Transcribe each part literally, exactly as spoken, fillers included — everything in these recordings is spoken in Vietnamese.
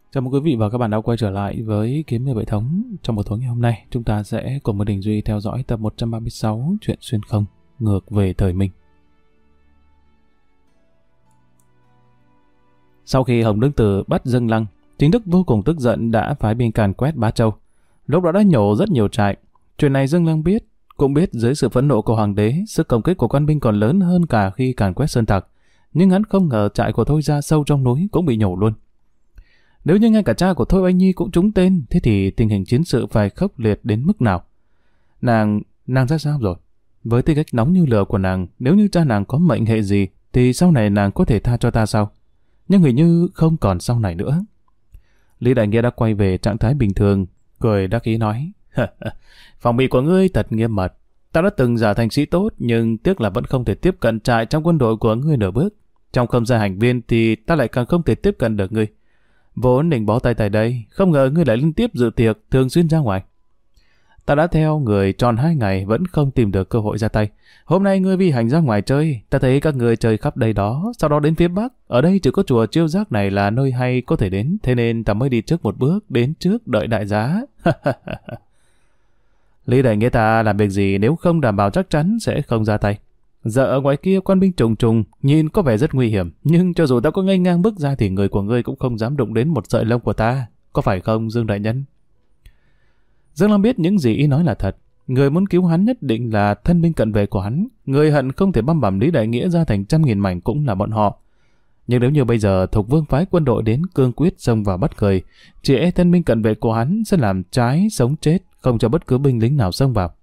Chào mừng quý vị và các bạn đã quay trở lại với Kiếm Người Bệ Thống. Trong buổi tối ngày hôm nay, chúng ta sẽ cùng với Đình Duy theo dõi tập một trăm ba mươi sáu Chuyện Xuyên Không, ngược về thời Minh. Sau khi Hồng Đức Tử bắt Dương Lăng, Chính Đức vô cùng tức giận đã phái binh càn quét Bá Châu. Lúc đó đã nhổ rất nhiều trại. Chuyện này Dương Lăng biết, cũng biết dưới sự phẫn nộ của Hoàng đế, sức công kích của quan binh còn lớn hơn cả khi càn quét Sơn Tặc. Nhưng hắn không ngờ trại của Thôi Gia sâu trong núi cũng bị nhổ luôn. Nếu như ngay cả cha của Thôi Oanh Nhi cũng trúng tên, thế thì tình hình chiến sự phải khốc liệt đến mức nào? Nàng, nàng ra sao rồi? Với tư cách nóng như lửa của nàng, nếu như cha nàng có mệnh hệ gì, thì sau này nàng có thể tha cho ta sao? Nhưng hình như không còn sau này nữa. Lý Đại Nghĩa đã quay về trạng thái bình thường, cười đắc ý nói: phòng bị của ngươi thật nghiêm mật. Ta đã từng giả thành sĩ tốt, nhưng tiếc là vẫn không thể tiếp cận trại trong quân đội của ngươi nửa bước. Trong không gian hành viên thì ta lại càng không thể tiếp cận được ngươi. Vốn định bó tay tại đây, không ngờ ngươi lại liên tiếp dự tiệc, thường xuyên ra ngoài. Ta đã theo người tròn hai ngày vẫn không tìm được cơ hội ra tay. Hôm nay ngươi vi hành ra ngoài chơi, ta thấy các ngươi chơi khắp đây đó, sau đó đến phía Bắc. Ở đây chỉ có chùa Chiêu Giác này là nơi hay có thể đến, thế nên ta mới đi trước một bước, đến trước đợi đại giá. Lý Đại Nghĩa ta làm việc gì nếu không đảm bảo chắc chắn sẽ không ra tay. Giờ ở ngoài kia quan binh trùng trùng, nhìn có vẻ rất nguy hiểm, nhưng cho dù ta có ngây ngang bước ra thì người của ngươi cũng không dám đụng đến một sợi lông của ta, có phải không Dương Đại Nhân? Dương Lăng biết những gì y nói là thật, người muốn cứu hắn nhất định là thân binh cận vệ của hắn, người hận không thể băm bằm Lý Đại Nghĩa ra thành trăm nghìn mảnh cũng là bọn họ. Nhưng nếu như bây giờ Thục Vương phái quân đội đến cương quyết xông vào bắt người, chỉ e thân binh cận vệ của hắn sẽ làm trái sống chết, không cho bất cứ binh lính nào xông vào.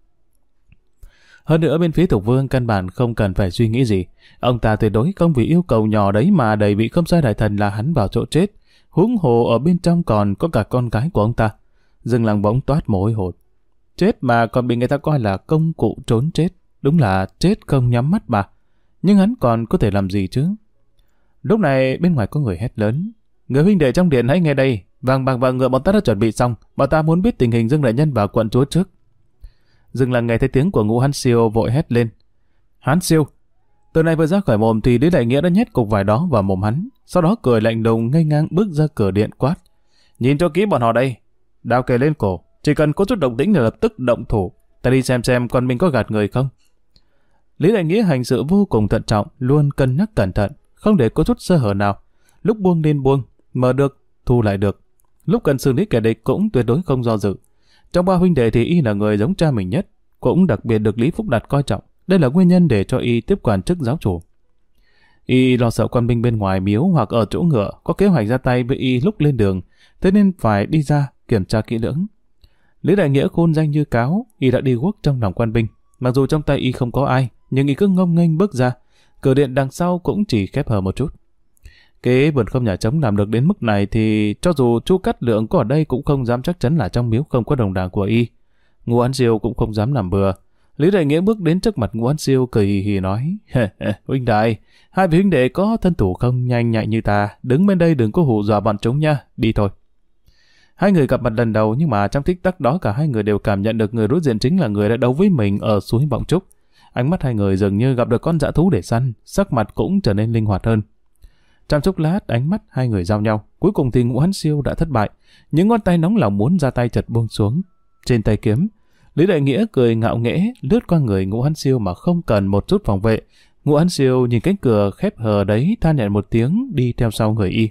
Hơn nữa bên phía Thục Vương căn bản không cần phải suy nghĩ gì. Ông ta tuyệt đối không vì yêu cầu nhỏ đấy mà đẩy vị Không Sai Đại Thần là hắn vào chỗ chết. Huống hồ ở bên trong còn có cả con gái của ông ta. Dương Lăng bỗng toát mồ hôi hột. Chết mà còn bị người ta coi là công cụ trốn chết. Đúng là chết không nhắm mắt mà. Nhưng hắn còn có thể làm gì chứ? Lúc này bên ngoài có người hét lớn: người huynh đệ trong điện hãy nghe đây. Vàng bạc và ngựa bọn ta đã chuẩn bị xong. Bọn ta muốn biết tình hình Dương Đại Nhân và quận chúa trước. Dương Lăng nghe thấy tiếng của Ngũ Hán Siêu vội hét lên: Hán Siêu! Từ này vừa ra khỏi mồm thì Lý Đại Nghĩa đã nhét cục vải đó vào mồm hắn, sau đó cười lạnh lùng ngây ngang bước ra cửa điện quát: nhìn cho kỹ bọn họ đây, đao kề lên cổ, chỉ cần có chút động tĩnh là lập tức động thủ. Ta đi xem xem con mình có gạt người không. Lý Đại Nghĩa hành sự vô cùng thận trọng, luôn cân nhắc cẩn thận, không để có chút sơ hở nào. Lúc buông nên buông, mở được thu lại được, lúc cần xử lý kẻ địch cũng tuyệt đối không do dự. Trong ba huynh đệ thì y là người giống cha mình nhất, cũng đặc biệt được Lý Phúc Đạt coi trọng. Đây là nguyên nhân để cho y tiếp quản chức giáo chủ. Y lo sợ quan binh bên ngoài miếu hoặc ở chỗ ngựa có kế hoạch ra tay với y lúc lên đường, thế nên phải đi ra kiểm tra kỹ lưỡng. Lý Đại Nghĩa khôn danh như cáo, y đã đi guốc trong lòng quan binh. Mặc dù trong tay y không có ai, nhưng y cứ ngông nghênh bước ra. Cửa điện đằng sau cũng chỉ khép hờ một chút. Kế vườn không nhà trống làm được đến mức này thì cho dù Chu Cát Lượng có ở đây cũng không dám chắc chắn là trong miếu không có đồng đảng của y. Ngũ Hán Siêu cũng không dám làm bừa. Lý Đại Nghĩa bước đến trước mặt Ngũ Hán Siêu cười hì hì nói: huynh đại, hai vị huynh đệ có thân thủ không nhanh nhạy như ta, đứng bên đây đừng có hù dọa bọn chúng nha, đi thôi. Hai người gặp mặt lần đầu nhưng mà trong tích tắc đó cả hai người đều cảm nhận được người đối diện chính là người đã đấu với mình ở suối Vọng Trúc. Ánh mắt hai người dường như gặp được con dã thú để săn, sắc mặt cũng trở nên linh hoạt hơn. Trong chốc lát ánh mắt hai người giao nhau, cuối cùng thì Ngũ Hán Siêu đã thất bại. Những ngón tay nóng lòng muốn ra tay chợt buông xuống trên tay kiếm. Lý Đại Nghĩa cười ngạo nghễ lướt qua người Ngũ Hán Siêu mà không cần một chút phòng vệ. Ngũ Hán Siêu nhìn cánh cửa khép hờ đấy than nhẹ một tiếng đi theo sau người y.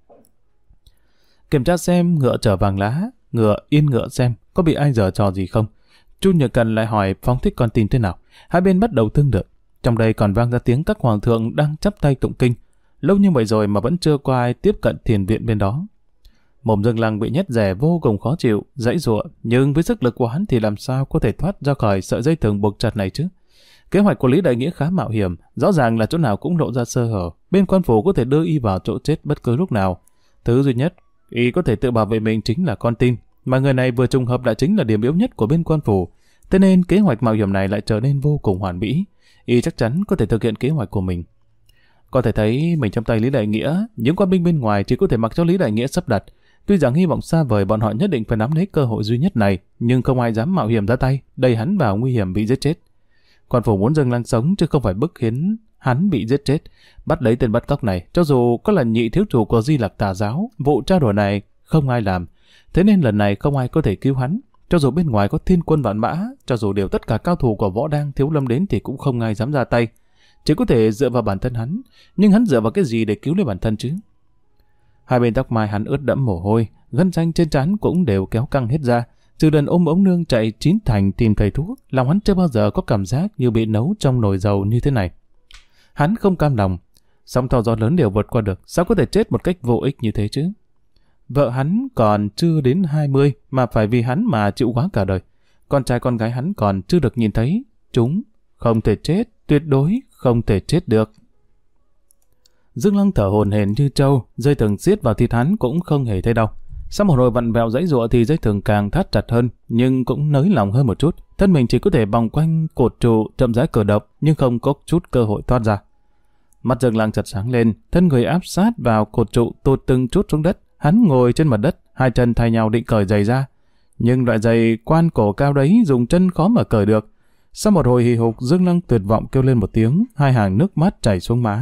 Kiểm tra xem ngựa chở vàng lá, ngựa yên ngựa xem có bị ai giở trò gì không. Chu Nhật Cần lại hỏi phóng thích con tin thế nào. Hai bên bắt đầu thương lượng. Trong đây còn vang ra tiếng các hoàng thượng đang chắp tay tụng kinh. Lâu như vậy rồi mà vẫn chưa có ai tiếp cận thiền viện bên đó. Mồm Dương Lăng bị nhét rẻ vô cùng khó chịu, dãy giụa, nhưng với sức lực của hắn thì làm sao có thể thoát ra khỏi sợi dây thừng buộc chặt này chứ? Kế hoạch của Lý Đại Nghĩa khá mạo hiểm, rõ ràng là chỗ nào cũng lộ ra sơ hở. Bên quan phủ có thể đưa y vào chỗ chết bất cứ lúc nào. Thứ duy nhất y có thể tự bảo vệ mình chính là con tin, mà người này vừa trùng hợp lại chính là điểm yếu nhất của bên quan phủ. Thế nên kế hoạch mạo hiểm này lại trở nên vô cùng hoàn mỹ. Y chắc chắn có thể thực hiện kế hoạch của mình. Có thể thấy mình trong tay Lý Đại Nghĩa, những quan binh bên ngoài chỉ có thể mặc cho Lý Đại Nghĩa sắp đặt. Tuy rằng hy vọng xa vời bọn họ nhất định phải nắm lấy cơ hội duy nhất này, nhưng không ai dám mạo hiểm ra tay, đẩy hắn vào nguy hiểm bị giết chết. Quan phủ muốn Dương Lăng sống chứ không phải bức khiến hắn bị giết chết. Bắt lấy tên bắt cóc này, cho dù có là nhị thiếu chủ của Di Lặc Tà giáo, vụ trao đổi này không ai làm. Thế nên lần này không ai có thể cứu hắn. Cho dù bên ngoài có thiên quân vạn mã, cho dù đều tất cả cao thủ của Võ Đang Thiếu Lâm đến thì cũng không ai dám ra tay. Chỉ có thể dựa vào bản thân hắn. Nhưng hắn dựa vào cái gì để cứu lấy bản thân chứ? Hai bên tóc mai hắn ướt đẫm mồ hôi, gân xanh trên trán cũng đều kéo căng hết ra. Trừ lần ôm ống nương chạy chín thành tìm thầy thuốc, lòng hắn chưa bao giờ có cảm giác như bị nấu trong nồi dầu như thế này. Hắn không cam lòng, sóng to gió lớn đều vượt qua được, sao có thể chết một cách vô ích như thế chứ? Vợ hắn còn chưa đến hai mươi mà phải vì hắn mà chịu quá cả đời. Con trai con gái hắn còn chưa được nhìn thấy, chúng không thể chết, tuyệt đối không thể chết được. Dương Lăng thở hổn hển như trâu, dây thừng siết vào thịt hắn cũng không hề thấy đau. Sau một hồi vặn vẹo giãy giụa thì dây thừng càng thắt chặt hơn, nhưng cũng nới lỏng hơn một chút. Thân mình chỉ có thể vòng quanh cột trụ chậm rãi cử động, nhưng không có chút cơ hội thoát ra. Mắt Dương Lăng chợt sáng lên, thân người áp sát vào cột trụ tụt từng chút xuống đất. Hắn ngồi trên mặt đất, hai chân thay nhau định cởi giày ra, nhưng loại giày quan cổ cao đấy dùng chân khó mà cởi được. Sau một hồi hì hục, Dương Lăng tuyệt vọng kêu lên một tiếng, hai hàng nước mắt chảy xuống má.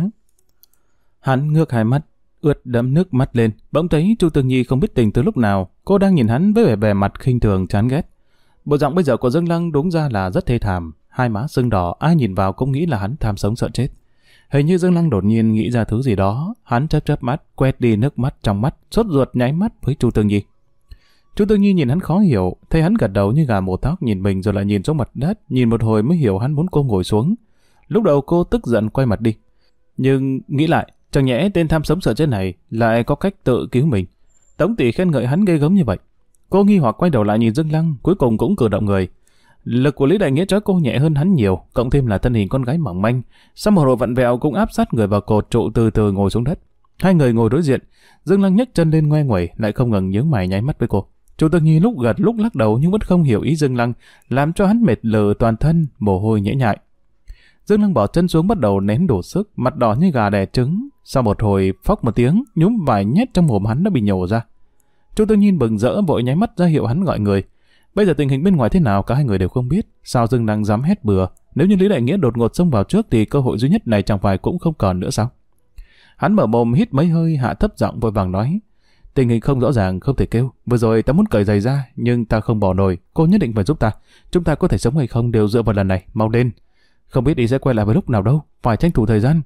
Hắn ngước hai mắt, ướt đẫm nước mắt lên, bỗng thấy Chu Tương Nhi không biết tình từ lúc nào, cô đang nhìn hắn với vẻ vẻ mặt khinh thường chán ghét. Bộ giọng bây giờ của Dương Lăng đúng ra là rất thê thảm, hai má sưng đỏ, ai nhìn vào cũng nghĩ là hắn tham sống sợ chết. Hình như Dương Lăng đột nhiên nghĩ ra thứ gì đó, hắn chớp chớp mắt, quét đi nước mắt trong mắt, sốt ruột nháy mắt với Chu Tương Nhi. Chu Tương Nhi nhìn hắn khó hiểu, thấy hắn gật đầu như gà mổ thóc nhìn mình rồi lại nhìn xuống mặt đất, nhìn một hồi mới hiểu hắn muốn cô ngồi xuống. Lúc đầu cô tức giận quay mặt đi, nhưng nghĩ lại, chẳng nhẽ tên tham sống sợ chết này lại có cách tự cứu mình. Tống tỷ khen ngợi hắn ghê gớm như vậy. Cô nghi hoặc quay đầu lại nhìn Dương Lăng, cuối cùng cũng cử động người. Lực của Lý Đại Nghĩa trói cô nhẹ hơn hắn nhiều, cộng thêm là thân hình con gái mỏng manh. Sau một hồi vặn vẹo cũng áp sát người vào cột trụ từ từ ngồi xuống đất. Hai người ngồi đối diện, Dương Lăng nhấc chân lên ngoe nguẩy, lại không ngừng nhướng mày nháy mắt với cô. Chu Tương Nhi lúc gật lúc lắc đầu nhưng vẫn không hiểu ý Dương Lăng, làm cho hắn mệt lờ toàn thân, mồ hôi nhễ nhại. Dương Lăng bỏ chân xuống bắt đầu nén đổ sức, mặt đỏ như gà đẻ trứng. Sau một hồi phóc một tiếng, nhúm vài nhét trong mồm hắn đã bị nhổ ra. Chu Tương Nhi bừng rỡ vội nháy mắt ra hiệu hắn gọi người. Bây giờ tình hình bên ngoài thế nào cả hai người đều không biết, sao Dương Lăng dám hét bừa? Nếu như Lý Đại Nghĩa đột ngột xông vào trước thì cơ hội duy nhất này chẳng phải cũng không còn nữa sao? Hắn mở mồm hít mấy hơi, hạ thấp giọng vội vàng nói: tình hình không rõ ràng, không thể kêu. Vừa rồi ta muốn cởi giày ra, nhưng ta không bỏ nổi. Cô nhất định phải giúp ta. Chúng ta có thể sống hay không đều dựa vào lần này. Mau lên. Không biết ý sẽ quay lại vào lúc nào đâu. Phải tranh thủ thời gian.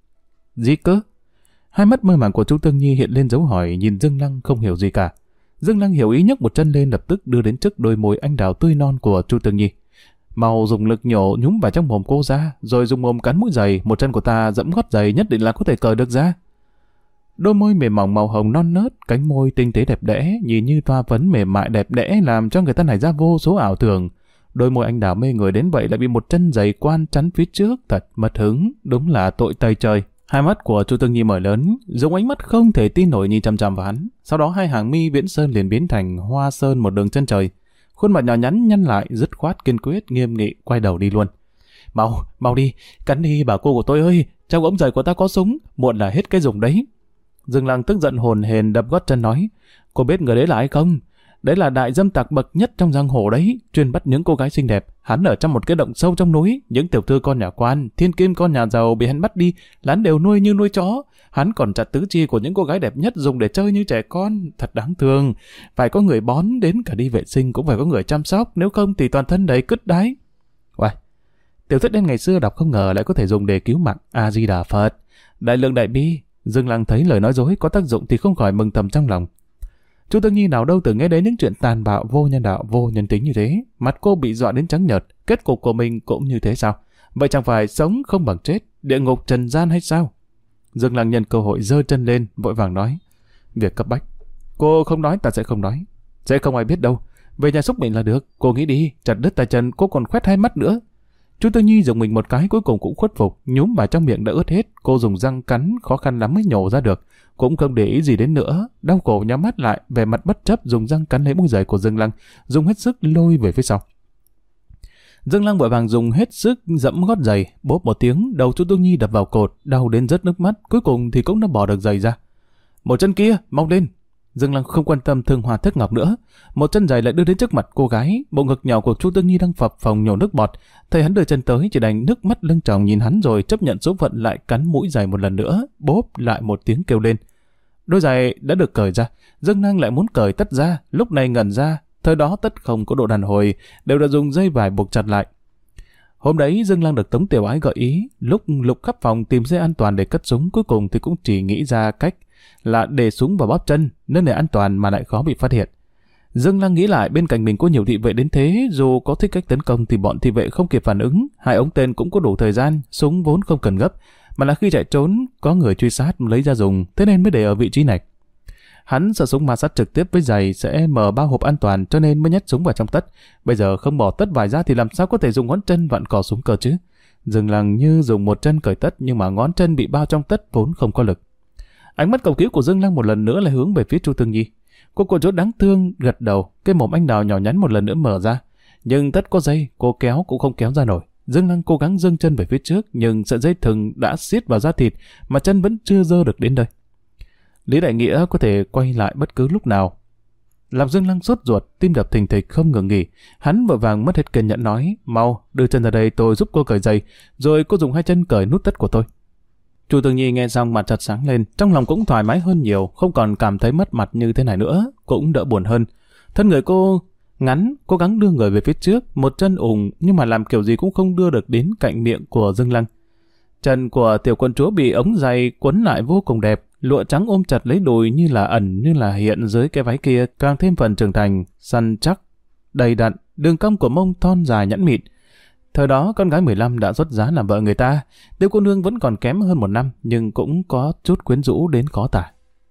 Gì cơ? Hai mắt mơ màng của Chu Tương Nhi hiện lên dấu hỏi, nhìn Dương Lăng không hiểu gì cả. Dương Lăng hiểu ý nhấc một chân lên, lập tức đưa đến trước đôi môi anh đào tươi non của Chu Tương Nhi. Mau dùng lực nhổ nhúm vào trong mồm cô ra, rồi dùng mồm cắn mũi giày. Một chân của ta dẫm gót giày nhất định là có thể cởi được ra. Đôi môi mềm mỏng màu hồng non nớt, cánh môi tinh tế đẹp đẽ, nhìn như thoa phấn mềm mại đẹp đẽ, làm cho người ta nảy ra vô số ảo tưởng. Đôi môi anh đào mê người đến vậy lại bị một chân giày quan chắn phía trước, thật mất hứng, đúng là tội tây trời. Hai mắt của Chu Tương Nhi mở lớn, dùng ánh mắt không thể tin nổi nhìn chằm chằm vào hắn. Sau đó hai hàng mi viễn sơn liền biến thành hoa sơn một đường chân trời. Khuôn mặt nhỏ nhắn nhăn lại, dứt khoát kiên quyết, nghiêm nghị quay đầu đi luôn. Mau, mau đi, cắn đi bà cô của tôi ơi, trong ống giày của ta có súng, muộn là hết cái dùng đấy. Dương Lăng tức giận hồn hền đập gót chân nói: cô biết người đấy là ai không? Đấy là đại dâm tặc bậc nhất trong giang hồ đấy, chuyên bắt những cô gái xinh đẹp. Hắn ở trong một cái động sâu trong núi, những tiểu thư con nhà quan, thiên kim con nhà giàu bị hắn bắt đi, hắn đều nuôi như nuôi chó. Hắn còn chặt tứ chi của những cô gái đẹp nhất dùng để chơi như trẻ con, thật đáng thương. Phải có người bón, đến cả đi vệ sinh cũng phải có người chăm sóc, nếu không thì toàn thân đầy cứt đái. Uầy, tiểu thuyết đen ngày xưa đọc không ngờ lại có thể dùng để cứu mạng. A Di Đà Phật, đại lượng đại bi. Dương Lăng thấy lời nói dối có tác dụng thì không khỏi mừng thầm trong lòng. Chu Tương Nhi nào đâu từng nghe đến những chuyện tàn bạo, vô nhân đạo, vô nhân tính như thế. Mặt cô bị dọa đến trắng nhợt, kết cục của mình cũng như thế sao? Vậy chẳng phải sống không bằng chết, địa ngục trần gian hay sao? Dương Lăng nhân cơ hội giơ chân lên, vội vàng nói: việc cấp bách. Cô không nói ta sẽ không nói. Sẽ không ai biết đâu. Về nhà xúc mình là được. Cô nghĩ đi, chặt đứt tay chân, cô còn khoét hai mắt nữa. Chu Tương Nhi dùng mình một cái cuối cùng cũng khuất phục, nhúm vào trong miệng đã ướt hết. Cô dùng răng cắn, khó khăn lắm mới nhổ ra được. Cũng không để ý gì đến nữa, đau cổ nhắm mắt lại, vẻ mặt bất chấp dùng răng cắn lấy mũi giày của Dương Lăng, dùng hết sức lôi về phía sau. Dương Lăng vội vàng dùng hết sức dẫm gót giày, bốp một tiếng, đầu Chu Tương Nhi đập vào cột, đau đến rớt nước mắt, cuối cùng thì cũng đã bỏ được giày ra. Một chân kia, mau lên. Dương Lăng không quan tâm thương hoa thất ngọc nữa, một chân giày lại đưa đến trước mặt cô gái. Bộ ngực nhỏ của Chu Tương Nhi đang phập phồng nhổ nước bọt, thấy hắn đưa chân tới chỉ đành nước mắt lưng tròng nhìn hắn rồi chấp nhận số phận lại cắn mũi giày một lần nữa, bốp lại một tiếng kêu lên. Đôi giày đã được cởi ra, Dương Lăng lại muốn cởi tất ra, lúc này ngẩn ra, thời đó tất không có độ đàn hồi, đều đã dùng dây vải buộc chặt lại. Hôm đấy Dương Lăng được Tống Tiểu Ái gợi ý, lúc lục khắp phòng tìm dây an toàn để cất súng, cuối cùng thì cũng chỉ nghĩ ra cách là để súng vào bóp chân, nên để an toàn mà lại khó bị phát hiện. Dương Lăng nghĩ lại bên cạnh mình có nhiều thị vệ đến thế, dù có thích cách tấn công thì bọn thị vệ không kịp phản ứng, hai ống tên cũng có đủ thời gian, súng vốn không cần gấp, mà là khi chạy trốn có người truy sát lấy ra dùng, thế nên mới để ở vị trí này. Hắn sợ súng ma sát trực tiếp với giày sẽ mở bao hộp an toàn, cho nên mới nhét súng vào trong tất. Bây giờ không bỏ tất vải ra thì làm sao có thể dùng ngón chân vặn cò súng cơ chứ? Dương Lăng như dùng một chân cởi tất, nhưng mà ngón chân bị bao trong tất vốn không có lực. Ánh mắt cầu cứu của Dương Lăng một lần nữa lại hướng về phía Chu Tương Nhi. Cô cô chốt đáng thương gật đầu, cái mồm anh đào nhỏ nhắn một lần nữa mở ra, nhưng tất có dây, cô kéo cũng không kéo ra nổi. Dương Lăng cố gắng giương chân về phía trước, nhưng sợi dây thừng đã siết vào da thịt mà chân vẫn chưa dơ được đến đây. Lý Đại Nghĩa có thể quay lại bất cứ lúc nào, làm Dương Lăng sốt ruột, tim đập thình thịch không ngừng nghỉ. Hắn vội vàng mất hết kiên nhẫn nói: "Mau đưa chân ra đây, tôi giúp cô cởi giày, rồi cô dùng hai chân cởi nút tất của tôi." Chu Tương Nhi nghe xong mặt chợt sáng lên, trong lòng cũng thoải mái hơn nhiều, không còn cảm thấy mất mặt như thế này nữa, cũng đỡ buồn hơn. Thân người cô ngắn, cố gắng đưa người về phía trước, một chân ủng nhưng mà làm kiểu gì cũng không đưa được đến cạnh miệng của Dương Lăng. Chân của tiểu quân chúa bị ống giày quấn lại vô cùng đẹp, lụa trắng ôm chặt lấy đùi như là ẩn như là hiện dưới cái váy kia, càng thêm phần trưởng thành, săn chắc, đầy đặn, đường cong của mông thon dài nhẵn mịn. Thời đó con gái mười lăm đã xuất giá làm vợ người ta, Tiêu cô nương vẫn còn kém hơn một năm, nhưng cũng có chút quyến rũ đến khó tả.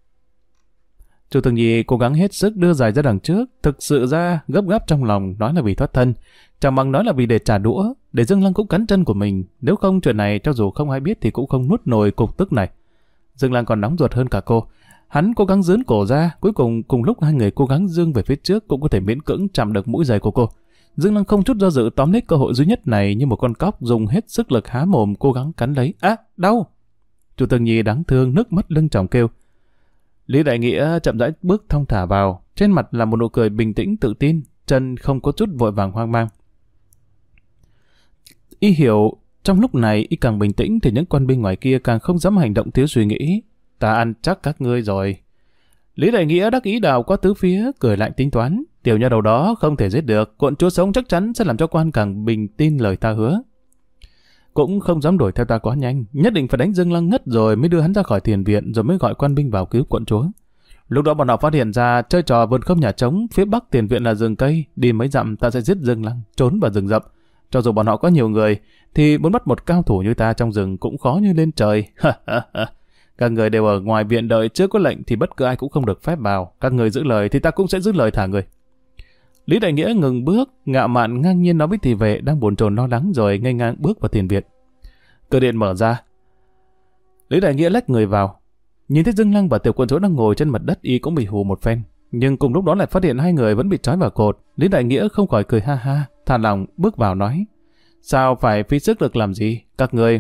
Chu Tương Nhi cố gắng hết sức đưa giày ra đằng trước, thực sự ra gấp gáp trong lòng, nói là vì thoát thân, chẳng bằng nói là vì để trả đũa, để Dương Lăng cũng cắn chân của mình, nếu không chuyện này cho dù không ai biết thì cũng không nuốt nổi cục tức này. Dương Lăng còn nóng ruột hơn cả cô, hắn cố gắng giươn cổ ra, cuối cùng cùng lúc hai người cố gắng dương về phía trước cũng có thể miễn cưỡng chạm được mũi giày của cô. Dương Lăng không chút do dự tóm lấy cơ hội duy nhất này như một con cóc, dùng hết sức lực há mồm cố gắng cắn lấy. Á, đau! Chu Tương Nhi đáng thương nước mắt lưng tròng kêu. Lý Đại Nghĩa chậm rãi bước thong thả vào, trên mặt là một nụ cười bình tĩnh tự tin, chân không có chút vội vàng hoang mang. Y hiểu trong lúc này y càng bình tĩnh thì những quân binh ngoài kia càng không dám hành động thiếu suy nghĩ. Ta ăn chắc các ngươi rồi. Lý Đại Nghĩa đắc ý đào qua tứ phía, cười lạnh tính toán. Tiểu nha đầu đó không thể giết được, quận chúa sống chắc chắn sẽ làm cho quan càng bình tin lời ta hứa. Cũng không dám đổi theo ta quá nhanh, nhất định phải đánh Dương Lăng ngất rồi mới đưa hắn ra khỏi tiền viện, rồi mới gọi quan binh vào cứu quận chúa. Lúc đó bọn họ phát hiện ra chơi trò vườn không nhà trống, phía bắc tiền viện là rừng cây, đi mấy dặm ta sẽ giết Dương Lăng, trốn vào rừng rậm. Cho dù bọn họ có nhiều người, thì muốn bắt một cao thủ như ta trong rừng cũng khó như lên trời. Các người đều ở ngoài viện đợi, chưa có lệnh thì bất cứ ai cũng không được phép vào. Các người giữ lời thì ta cũng sẽ giữ lời thả người. Lý Đại Nghĩa ngừng bước, ngạo mạn ngang nhiên nói với thị vệ đang bồn chồn lo lắng, rồi nghênh ngang bước vào tiền viện. Cửa điện mở ra, Lý Đại Nghĩa lách người vào, nhìn thấy Dương Lăng và tiểu quân chúa đang ngồi trên mặt đất, y cũng bị hù một phen, nhưng cùng lúc đó lại phát hiện hai người vẫn bị trói vào cột. Lý Đại Nghĩa không khỏi cười ha ha, thản lòng bước vào nói: sao phải phí sức lực làm gì, các người?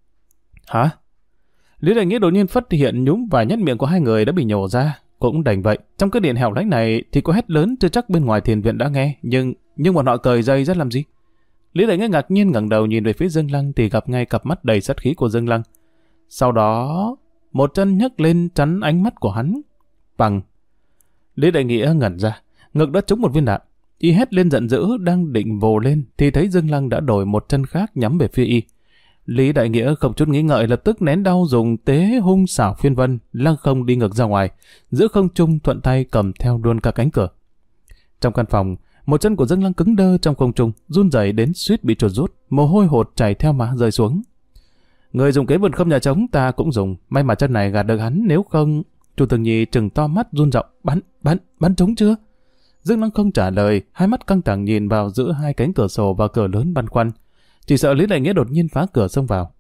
Hả? Lý Đại Nghĩa đột nhiên phát hiện nhúm vài nhát miệng của hai người đã bị nhổ ra. Cũng đành vậy, trong cái điện hẻo lánh này thì có hét lớn chưa chắc bên ngoài thiền viện đã nghe, nhưng nhưng bọn họ cởi dây ra làm gì? Lý Đại Nghĩa ngạc nhiên ngẩng đầu nhìn về phía Dương Lăng thì gặp ngay cặp mắt đầy sát khí của Dương Lăng. Sau đó, một chân nhấc lên chắn ánh mắt của hắn. Bằng. Lý Đại Nghĩa ngẩn ra, ngực đã trúng một viên đạn. Y hét lên giận dữ, đang định vồ lên thì thấy Dương Lăng đã đổi một chân khác nhắm về phía y. Lý Đại Nghĩa không chút nghĩ ngợi lập tức nén đau dùng tế hung xảo phiên vân lăng không đi ngược ra ngoài, giữa không trung thuận tay cầm theo luôn cả cánh cửa. Trong căn phòng, một chân của Dương Lăng cứng đơ trong không trung, run rẩy đến suýt bị chuột rút, mồ hôi hột chảy theo má rơi xuống. Người dùng kế vườn không nhà trống ta cũng dùng, may mà chân này gạt được hắn, nếu không. Chu Tương Nhi trừng to mắt run giọng: bắn bắn bắn trúng chưa? Dương Lăng không trả lời, hai mắt căng thẳng nhìn vào giữa hai cánh cửa sổ và cửa lớn băn khoăn, chỉ sợ Lý Đại Nghĩa đột nhiên phá cửa xông vào.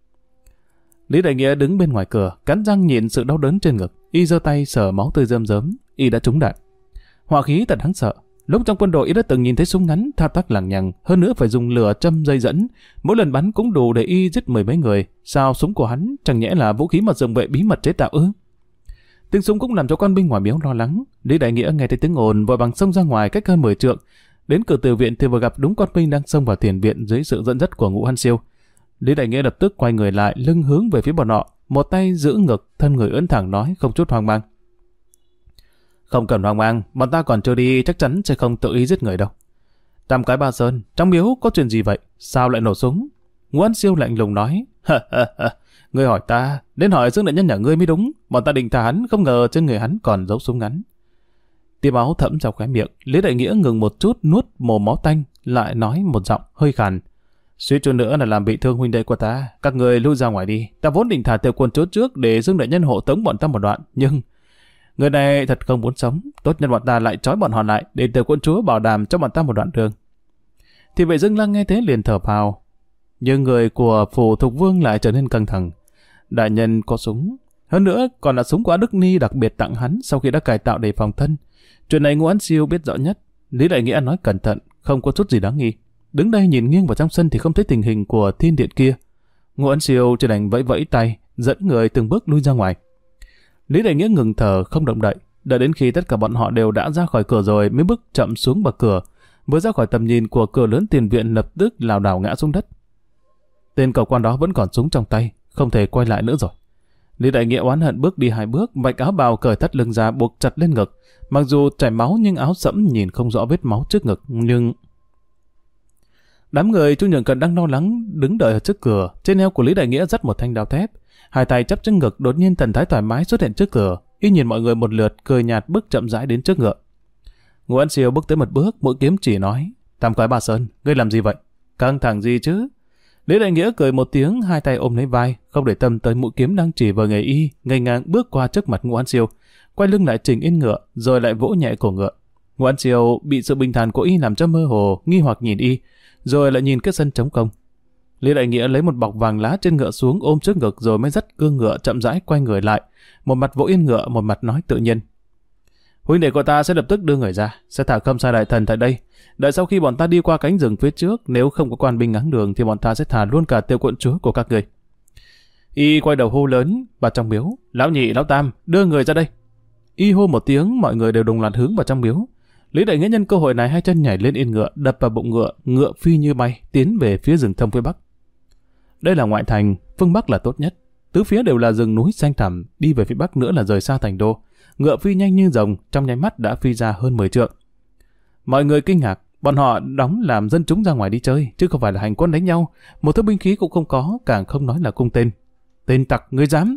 Lý Đại Nghĩa đứng bên ngoài cửa, cắn răng nhìn sự đau đớn trên ngực, y giơ tay sờ máu tươi rơm rớm, y đã trúng đạn. Hỏa khí thật đáng sợ. Lúc trong quân đội y đã từng nhìn thấy súng ngắn thao tác lằng nhằng, hơn nữa phải dùng lửa châm dây dẫn, mỗi lần bắn cũng đủ để y giết mười mấy người. Sao súng của hắn chẳng nhẽ là vũ khí mà dòng vệ bí mật chế tạo ư? Tiếng súng cũng làm cho quan binh ngoài miếu lo lắng. Lý Đại Nghĩa nghe thấy tiếng ồn vội vàng xông ra ngoài cách hơn mười trượng. Đến cửa từ viện thì vừa gặp đúng quan binh đang xông vào tiền viện dưới sự dẫn dắt của Ngũ Hân Siêu. Lý Đại Nghĩa lập tức quay người lại, lưng hướng về phía bọn họ, một tay giữ ngực, thân người ưỡn thẳng nói không chút hoang mang: Không cần hoang mang, bọn ta còn chưa đi chắc chắn sẽ không tự ý giết người đâu. Tam cái Ba Sơn, trong miếu có chuyện gì vậy? Sao lại nổ súng? Ngũ An Siêu lạnh lùng nói. Ngươi hỏi ta, đến hỏi Dương đại nhân nhà ngươi mới đúng. Bọn ta định thả hắn, không ngờ trên người hắn còn giấu súng ngắn. Tia máu thẫm vào khóe miệng, Lý Đại Nghĩa ngừng một chút nuốt mồm máu tanh, lại nói một giọng hơi khàn. Suýt chút nữa là làm bị thương huynh đệ của ta, các người lui ra ngoài đi. Ta vốn định thả Tiểu Quân Chúa trước để Dương đại nhân hộ tống bọn ta một đoạn, nhưng người này thật không muốn sống, tốt nhất bọn ta lại trói bọn họ lại để Tiểu Quân Chúa bảo đảm cho bọn ta một đoạn đường. Thì vậy Dương Lăng nghe thế liền thở phào, nhưng người của phủ Thục Vương lại trở nên căng thẳng. Đại nhân có súng, hơn nữa còn là súng của Đức Ni đặc biệt tặng hắn sau khi đã cải tạo để phòng thân. Chuyện này Ngũ An Siêu biết rõ nhất. Lý Đại Nghĩa nói cẩn thận, không có chút gì đáng nghi. Đứng đây nhìn nghiêng vào trong sân thì không thấy tình hình của thiên điện kia. Ngũ An Siêu chỉ đành vẫy vẫy tay, dẫn người từng bước lui ra ngoài. Lý Đại Nghĩa ngừng thở không động đậy, đợi đến khi tất cả bọn họ đều đã ra khỏi cửa rồi mới bước chậm xuống bậc cửa. Vừa ra khỏi tầm nhìn của cửa lớn tiền viện lập tức lảo đảo ngã xuống đất. Tên cầu quan đó vẫn còn súng trong tay, không thể quay lại nữa rồi. Lý Đại Nghĩa oán hận bước đi hai bước, vạch áo bào cởi thắt lưng ra buộc chặt lên ngực. Mặc dù chảy máu nhưng áo sẫm nhìn không rõ vết máu trước ngực, nhưng đám người Chu Nhượng Cận đang lo lắng đứng đợi ở trước cửa. Trên eo của Lý Đại Nghĩa dắt một thanh đao thép, hai tay chắp trên ngực, đột nhiên thần thái thoải mái xuất hiện trước cửa. Y nhìn mọi người một lượt, cười nhạt bước chậm rãi đến trước ngựa. Ngũ An Siêu bước tới một bước, mũi kiếm chỉ nói: Tam Quái Ba Sơn, ngươi làm gì vậy? Căng thẳng gì chứ? Lý Đại Nghĩa cười một tiếng, hai tay ôm lấy vai, không để tâm tới mũi kiếm đang chỉ vào người y, ngây ngang bước qua trước mặt Ngũ An Siêu, quay lưng lại chỉnh yên ngựa, rồi lại vỗ nhẹ cổ ngựa. Ngũ An Siêu bị sự bình thản của y làm cho mơ hồ, nghi hoặc nhìn y, rồi lại nhìn cái sân trống không. Lý Đại Nghĩa lấy một bọc vàng lá trên ngựa xuống ôm trước ngực, rồi mới dắt cương ngựa chậm rãi quay người lại, một mặt vỗ yên ngựa, một mặt nói tự nhiên: Huynh đệ của ta sẽ lập tức đưa người ra, sẽ thả Khâm Sai đại thần tại đây. Đợi sau khi bọn ta đi qua cánh rừng phía trước, nếu không có quan binh ngáng đường thì bọn ta sẽ thả luôn cả Tiểu Quận Chúa của các người. Y quay đầu hô lớn vào trong miếu: Lão Nhị, Lão Tam, đưa người ra đây. Y hô một tiếng, mọi người đều đồng loạt hướng vào trong miếu. Lý Đại Nghĩa nhân cơ hội này hai chân nhảy lên yên ngựa, đập vào bụng ngựa, ngựa phi như bay tiến về phía rừng thông phía bắc. Đây là ngoại thành, phương bắc là tốt nhất, tứ phía đều là rừng núi xanh thẳm, đi về phía bắc nữa là rời xa thành đô. Ngựa phi nhanh như rồng, trong nháy mắt đã phi ra hơn mười trượng. Mọi người kinh ngạc, bọn họ đóng làm dân chúng ra ngoài đi chơi, chứ không phải là hành quân đánh nhau, một thứ binh khí cũng không có, càng không nói là cung tên. Tên tặc, ngươi dám!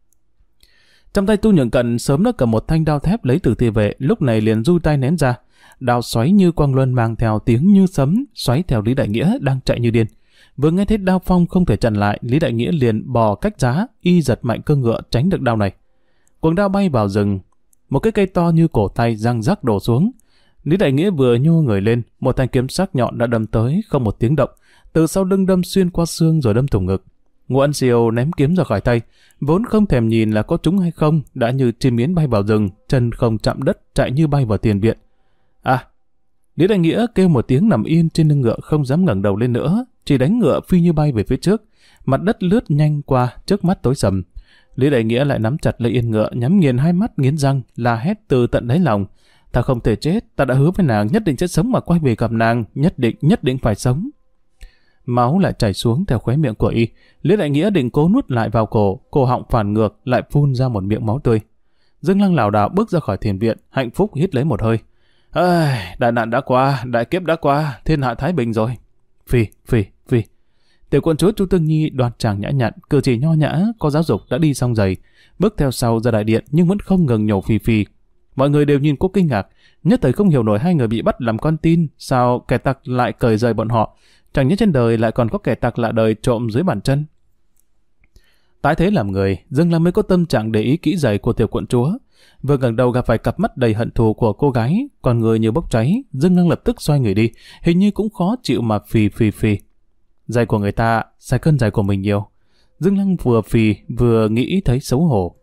Trong tay Tu Nhượng Cận sớm đã cầm một thanh đao thép lấy từ thi vệ, lúc này liền du tay ném ra, đao xoáy như quang luân mang theo tiếng như sấm, xoáy theo Lý Đại Nghĩa đang chạy như điên. Vừa nghe thấy đao phong không thể chặn lại, Lý Đại Nghĩa liền bò cách giá, y giật mạnh cương ngựa tránh được đao này. Cuồng đao bay vào rừng, một cái cây to như cổ tay răng rắc đổ xuống. Lý Đại Nghĩa vừa nhô người lên, một thanh kiếm sắc nhọn đã đâm tới, không một tiếng động, từ sau lưng đâm xuyên qua xương rồi đâm thủng ngực. Ngũ An Siêu ném kiếm ra khỏi tay, vốn không thèm nhìn là có trúng hay không, đã như chim miến bay vào rừng, chân không chạm đất, chạy như bay vào tiền viện. À! Lý Đại Nghĩa kêu một tiếng nằm yên trên lưng ngựa, không dám ngẩng đầu lên nữa, chỉ đánh ngựa phi như bay về phía trước. Mặt đất lướt nhanh qua, trước mắt tối sầm. Lý Đại Nghĩa lại nắm chặt lấy yên ngựa, nhắm nghiền hai mắt, nghiến răng, la hét từ tận đáy lòng: Ta không thể chết, ta đã hứa với nàng nhất định sẽ sống mà quay về gặp nàng, nhất định, nhất định phải sống. Máu lại chảy xuống theo khóe miệng của y. Lý Đại Nghĩa định cố nuốt lại vào cổ, cổ họng phản ngược lại phun ra một miệng máu tươi. Dương Lăng lảo đảo bước ra khỏi thiền viện, hạnh phúc hít lấy một hơi. Ây, đại nạn đã qua, đại kiếp đã qua, thiên hạ thái bình rồi. Phi, phi, phi. Tiểu Quận Chúa Chu Tương Nhi đoan trang nhã nhặn, cử chỉ nho nhã, có giáo dục đã đi xong giày, bước theo sau ra đại điện nhưng vẫn không ngừng nhổ phì phì. Mọi người đều nhìn cô kinh ngạc, nhất thời không hiểu nổi hai người bị bắt làm con tin, sao kẻ tặc lại cởi rời bọn họ, chẳng nhẽ trên đời lại còn có kẻ tặc lạ đời trộm dưới bàn chân. Tái thế làm người, Dương Lăng mới có tâm trạng để ý kỹ giày của Tiểu Quận Chúa. Vừa ngẩng đầu gặp phải cặp mắt đầy hận thù của cô gái, còn người như bốc cháy, Dương Lăng lập tức xoay người đi, hình như cũng khó chịu mà phì phì phì. Giày của người ta sai cân giày của mình nhiều. Dương Lăng vừa phì vừa nghĩ thấy xấu hổ.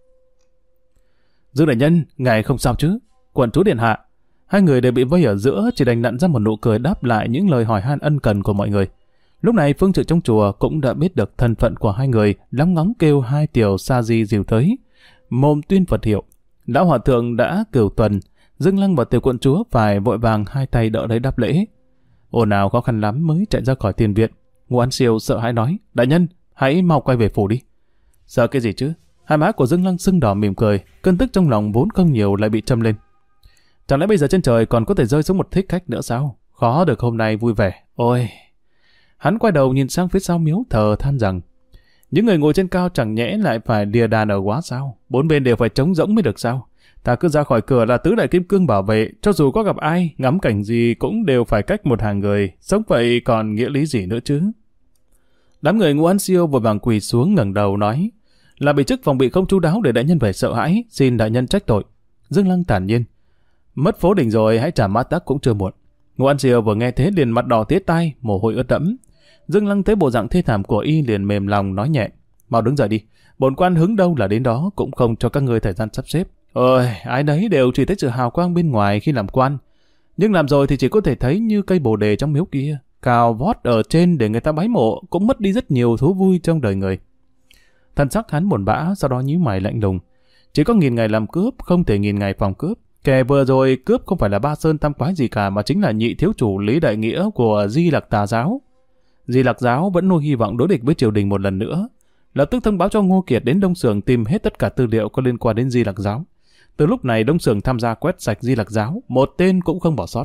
Dương đại nhân, ngài không sao chứ? Quận chúa điện hạ. Hai người đều bị vây ở giữa, chỉ đành nặn ra một nụ cười đáp lại những lời hỏi han ân cần của mọi người. Lúc này phương trượng trong chùa cũng đã biết được thân phận của hai người, lóng ngóng kêu hai tiểu sa di dìu tới, mồm tuyên Phật hiệu. Lão hòa thượng đã cửu tuần, Dương Lăng và Tiểu Quận Chúa phải vội vàng hai tay đỡ lấy đáp lễ. Ồn ào khó khăn lắm mới chạy ra khỏi tiền viện. Ngũ An Siêu sợ hãi nói: Đại nhân, hãy mau quay về phủ đi. Sợ cái gì chứ? Hai má của Dương Lăng sưng đỏ mỉm cười, cơn tức trong lòng vốn không nhiều lại bị châm lên. Chẳng lẽ bây giờ trên trời còn có thể rơi xuống một thích khách nữa sao? Khó được hôm nay vui vẻ. Ôi! Hắn quay đầu nhìn sang phía sau miếu thờ than rằng những người ngồi trên cao chẳng nhẽ lại phải lìa đàn ở quá sao? Bốn bên đều phải trống rỗng mới được sao? Ta cứ ra khỏi cửa là tứ đại kim cương bảo vệ, cho dù có gặp ai, ngắm cảnh gì cũng đều phải cách một hàng người, sống vậy còn nghĩa lý gì nữa chứ? Đám người Ngũ An Siêu vội vàng quỳ xuống ngẩng đầu nói, là bị chức phòng bị không chu đáo để đại nhân phải sợ hãi, xin đại nhân trách tội. Dương Lăng thản nhiên, mất phố đình rồi, hãy trả mát tắc cũng chưa muộn. Ngũ An Siêu vừa nghe thế liền mặt đỏ tía tai, mồ hôi ướt đẫm. Dương Lăng thấy bộ dạng thê thảm của y liền mềm lòng nói nhẹ, mau đứng dậy đi, bổn quan hứng đâu là đến đó, cũng không cho các ngươi thời gian sắp xếp. Ôi, ai đấy đều chỉ thấy sự hào quang bên ngoài khi làm quan, nhưng làm rồi thì chỉ có thể thấy như cây bồ đề trong miếu kia, cào vót ở trên để người ta bái mộ, cũng mất đi rất nhiều thú vui trong đời người. Thần sắc hắn buồn bã, sau đó nhíu mày lạnh lùng. Chỉ có nghìn ngày làm cướp, không thể nghìn ngày phòng cướp. Kẻ vừa rồi cướp không phải là Ba Sơn Tam Quái gì cả, mà chính là nhị thiếu chủ Lý Đại Nghĩa của Di Lặc Tà Giáo. Di Lặc Giáo vẫn nuôi hy vọng đối địch với triều đình một lần nữa, lập tức thông báo cho Ngô Kiệt đến Đông Xưởng tìm hết tất cả tư liệu có liên quan đến Di Lặc Giáo. Từ lúc này Đông Xưởng tham gia quét sạch Di Lặc Giáo, một tên cũng không bỏ sót.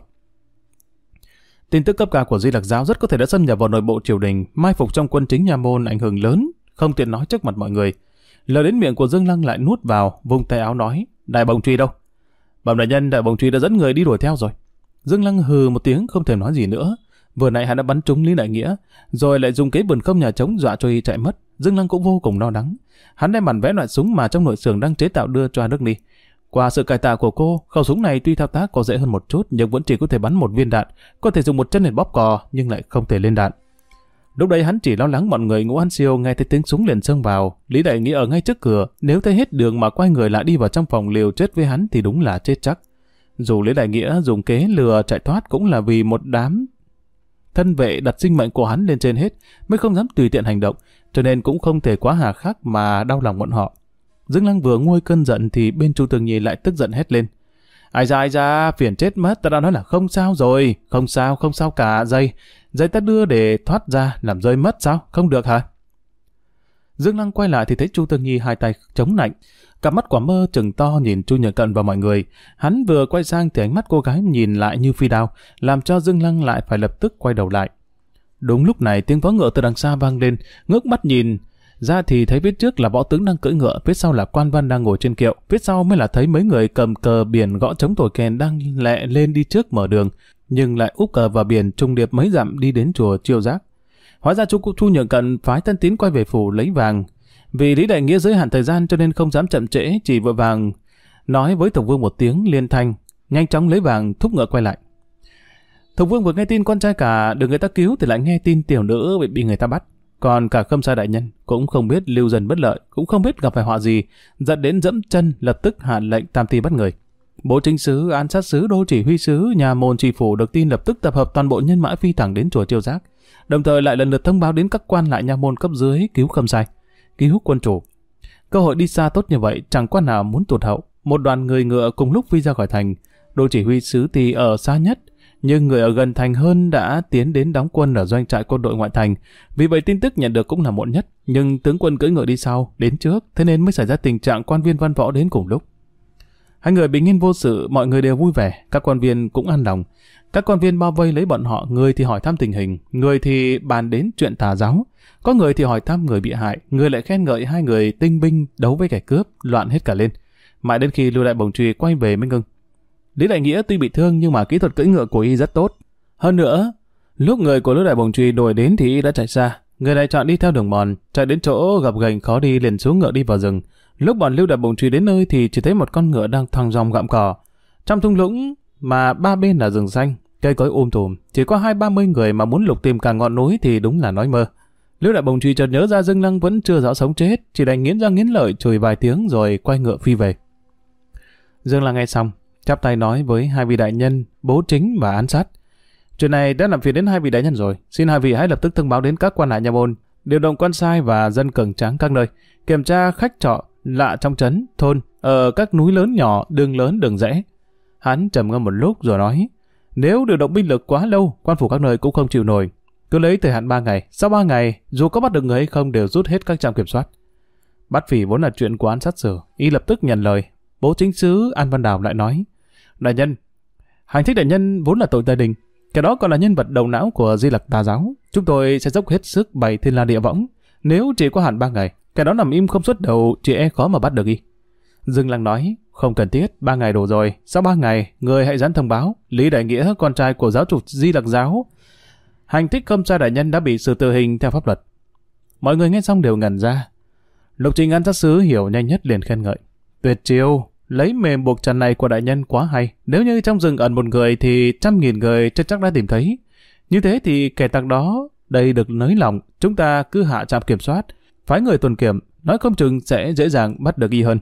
Tin tức cấp cao của Di Lặc Giáo rất có thể đã xâm nhập vào nội bộ triều đình, mai phục trong quân chính nha môn, ảnh hưởng lớn, không tiện nói trước mặt mọi người. Lời đến miệng của Dương Lăng lại nuốt vào, vung tay áo nói, Đại Bồng Truy đâu? Bẩm đại nhân, Đại Bồng Truy đã dẫn người đi đuổi theo rồi. Dương Lăng hừ một tiếng không thèm nói gì nữa. Vừa nãy hắn đã bắn trúng Lý Đại Nghĩa, rồi lại dùng kế vườn không nhà trống dọa cho y chạy mất. Dương Lăng cũng vô cùng lo lắng. Hắn đem bản vẽ loại súng mà trong nội xưởng đang chế tạo đưa cho Đức Ly. Qua sự cải tạo của cô, khẩu súng này tuy thao tác có dễ hơn một chút, nhưng vẫn chỉ có thể bắn một viên đạn, có thể dùng một chân để bóp cò, nhưng lại không thể lên đạn. Lúc đấy hắn chỉ lo lắng bọn người Ngũ An Siêu nghe thấy tiếng súng liền xông vào. Lý Đại Nghĩa ở ngay trước cửa, nếu thấy hết đường mà quay người lại đi vào trong phòng liều chết với hắn thì đúng là chết chắc. Dù Lý Đại Nghĩa dùng kế lừa chạy thoát cũng là vì một đám thân vệ đặt sinh mệnh của hắn lên trên hết, mới không dám tùy tiện hành động, cho nên cũng không thể quá hà khắc mà đau lòng bọn họ. Dương Lăng vừa nguôi cơn giận thì bên Chu Tường Nhi lại tức giận hét lên. Ai ra ai ra, phiền chết mất, ta đã nói là không sao rồi, không sao, không sao cả, dây, dây ta đưa để thoát ra, làm rơi mất sao, không được hả? Dương Lăng quay lại thì thấy Chu Tường Nhi hai tay chống nạnh, cặp mắt quả mơ trừng to nhìn Chu Nhật Cận và mọi người. Hắn vừa quay sang thì ánh mắt cô gái nhìn lại như phi đao, làm cho Dương Lăng lại phải lập tức quay đầu lại. Đúng lúc này tiếng vó ngựa từ đằng xa vang lên, ngước mắt nhìn ra thì thấy phía trước là võ tướng đang cưỡi ngựa, phía sau là quan văn đang ngồi trên kiệu, phía sau mới là thấy mấy người cầm cờ biển gõ trống thổi kèn đang lẹ lên đi trước mở đường, nhưng lại úp cờ vào biển trùng điệp mấy dặm đi đến chùa Chiêu Giác. Hóa ra Chu Chu Nhật Cận phái Tân Tín quay về phủ lấy vàng. Vì Lý Đại Nghĩa giới hạn thời gian cho nên không dám chậm trễ, chỉ vội vàng nói với Thục Vương một tiếng liên thanh, nhanh chóng lấy vàng thúc ngựa quay lại. Thục Vương vừa nghe tin con trai cả được người ta cứu thì lại nghe tin tiểu nữ bị, bị người ta bắt. Còn cả Khâm Sai đại nhân cũng không biết lưu dần bất lợi, cũng không biết gặp phải họa gì, dẫn đến dẫm chân lập tức hạ lệnh tam ti bắt người. Bố chính sứ, án sát sứ, đô chỉ huy sứ, nhà môn tri phủ được tin lập tức tập hợp toàn bộ nhân mã phi thẳng đến chùa Chiêu Giác, đồng thời lại lần lượt thông báo đến các quan lại nha môn cấp dưới cứu Khâm Sai, cứu quân chủ. Cơ hội đi xa tốt như vậy chẳng quan nào muốn tụt hậu. Một đoàn người ngựa cùng lúc phi ra khỏi thành. Đô chỉ huy sứ thì ở xa nhất, nhưng người ở gần thành hơn đã tiến đến đóng quân ở doanh trại quân đội ngoại thành. Vì vậy tin tức nhận được cũng là muộn nhất, nhưng tướng quân cưỡi ngựa đi sau, đến trước, thế nên mới xảy ra tình trạng quan viên văn võ đến cùng lúc. Hai người bình yên vô sự, mọi người đều vui vẻ, các quan viên cũng an lòng. Các quan viên bao vây lấy bọn họ, người thì hỏi thăm tình hình, người thì bàn đến chuyện tà giáo, có người thì hỏi thăm người bị hại, người lại khen ngợi hai người tinh binh đấu với kẻ cướp, loạn hết cả lên. Mãi đến khi Lưu Đại Bồng Truy quay về mới ngưng. Lý Đại Nghĩa tuy bị thương nhưng mà kỹ thuật cưỡi ngựa của y rất tốt. Hơn nữa, lúc người của Lưu Đại Bồng Truy đuổi đến thì y đã chạy xa. Người này chọn đi theo đường mòn, chạy đến chỗ gập ghềnh khó đi liền xuống ngựa đi vào rừng. Lúc bọn Lưu Đại Bồng Truy đến nơi thì chỉ thấy một con ngựa đang thong dong gặm cỏ. Trong thung lũng mà ba bên là rừng xanh, cây cối um tùm, chỉ có hai ba mươi người mà muốn lục tìm cả ngọn núi thì đúng là nói mơ. Lưu Đại Bồng Truy chợt nhớ ra Dương Lăng vẫn chưa rõ sống chết, chỉ đành nghiến răng nghiến lợi chửi vài tiếng rồi quay ngựa phi về. Dương Lăng nghe xong, chắp tay nói với hai vị đại nhân, bố chính và án sát. Chuyện này đã làm phiền đến hai vị đại nhân rồi, xin hai vị hãy lập tức thông báo đến các quan lại nha môn, điều động quan sai và dân cường tráng các nơi, kiểm tra khách trọ lạ trong trấn, thôn, ở các núi lớn nhỏ, đường lớn đường rẽ. Hắn trầm ngâm một lúc rồi nói, nếu điều động binh lực quá lâu, quan phủ các nơi cũng không chịu nổi. Cứ lấy thời hạn ba ngày, sau ba ngày, dù có bắt được người hay không đều rút hết các trạm kiểm soát. Bắt phỉ vốn là chuyện của án sát xử, y lập tức nhận lời. Bố chính sứ An Văn Đào lại nói, đại nhân, Hành thích đại nhân vốn là tội gia đình, cái đó còn là nhân vật đầu não của Di Lặc Tà giáo. Chúng tôi sẽ dốc hết sức bày thiên la địa võng. Nếu chỉ có hạn ba ngày, cái đó nằm im không xuất đầu, chỉ e khó mà bắt được y. Dương Lăng nói, không cần thiết, ba ngày đủ rồi. Sau ba ngày, người hãy dán thông báo, Lý Đại Nghĩa, con trai của giáo chủ Di Lặc giáo, hành thích không sai đại nhân đã bị xử tử hình theo pháp luật. Mọi người nghe xong đều ngẩn ra. Lục Trình An sát sứ hiểu nhanh nhất liền khen ngợi. Tuyệt chiêu, lấy mềm buộc chặt này của đại nhân quá hay. Nếu như trong rừng ẩn một người thì trăm nghìn người chắc chắc đã tìm thấy. Như thế thì kẻ tặc đó đây được nới lỏng, chúng ta cứ hạ trạm kiểm soát, phái người tuần kiểm, nói không chừng sẽ dễ dàng bắt được y hơn.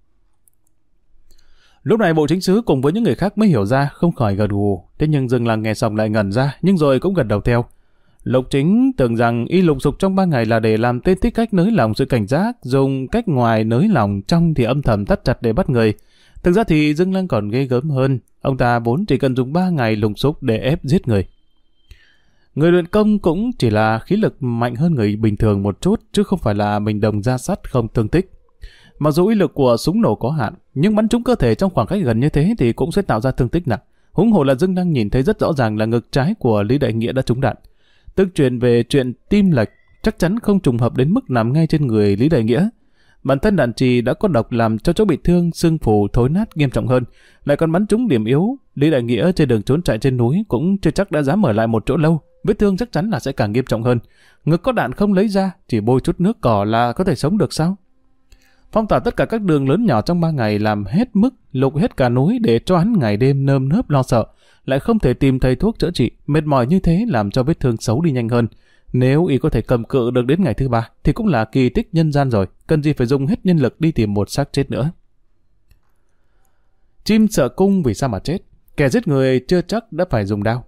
Lúc này bộ chính sứ cùng với những người khác mới hiểu ra, không khỏi gật gù. Thế nhưng Dương Lăng nghe xong lại ngẩn ra, nhưng rồi cũng gật đầu theo. Lục Chính tưởng rằng y lục dục trong ba ngày là để làm tên thích cách nới lỏng sự cảnh giác, dùng cách ngoài nới lỏng, trong thì âm thầm thắt chặt để bắt người. Thực ra thì Dương Lăng còn ghê gớm hơn, ông ta vốn chỉ cần dùng ba ngày lùng xúc để ép giết người. Người luyện công cũng chỉ là khí lực mạnh hơn người bình thường một chút, chứ không phải là mình đồng ra sắt không tương tích. Mặc dù uy lực của súng nổ có hạn, nhưng bắn trúng cơ thể trong khoảng cách gần như thế thì cũng sẽ tạo ra thương tích nặng. Huống hồ là Dương Lăng nhìn thấy rất rõ ràng là ngực trái của Lý Đại Nghĩa đã trúng đạn. Tức truyền về chuyện tim lệch chắc chắn không trùng hợp đến mức nằm ngay trên người Lý Đại Nghĩa. Bản thân đạn trì đã có độc làm cho chỗ bị thương xương phù thối nát nghiêm trọng hơn, lại còn bắn trúng điểm yếu. Lý Đại Nghĩa trên đường trốn chạy trên núi cũng chưa chắc đã dám ở lại một chỗ lâu, vết thương chắc chắn là sẽ càng nghiêm trọng hơn. Ngực có đạn không lấy ra, chỉ bôi chút nước cỏ là có thể sống được sao? Phong tỏa tất cả các đường lớn nhỏ trong ba ngày, làm hết mức lục hết cả núi để cho hắn ngày đêm nơm nớp lo sợ, lại không thể tìm thấy thuốc chữa trị, mệt mỏi như thế làm cho vết thương xấu đi nhanh hơn. Nếu y có thể cầm cự được đến ngày thứ ba thì cũng là kỳ tích nhân gian rồi, cần gì phải dùng hết nhân lực đi tìm một xác chết nữa. Chim sợ cung vì sao mà chết, kẻ giết người chưa chắc đã phải dùng đao.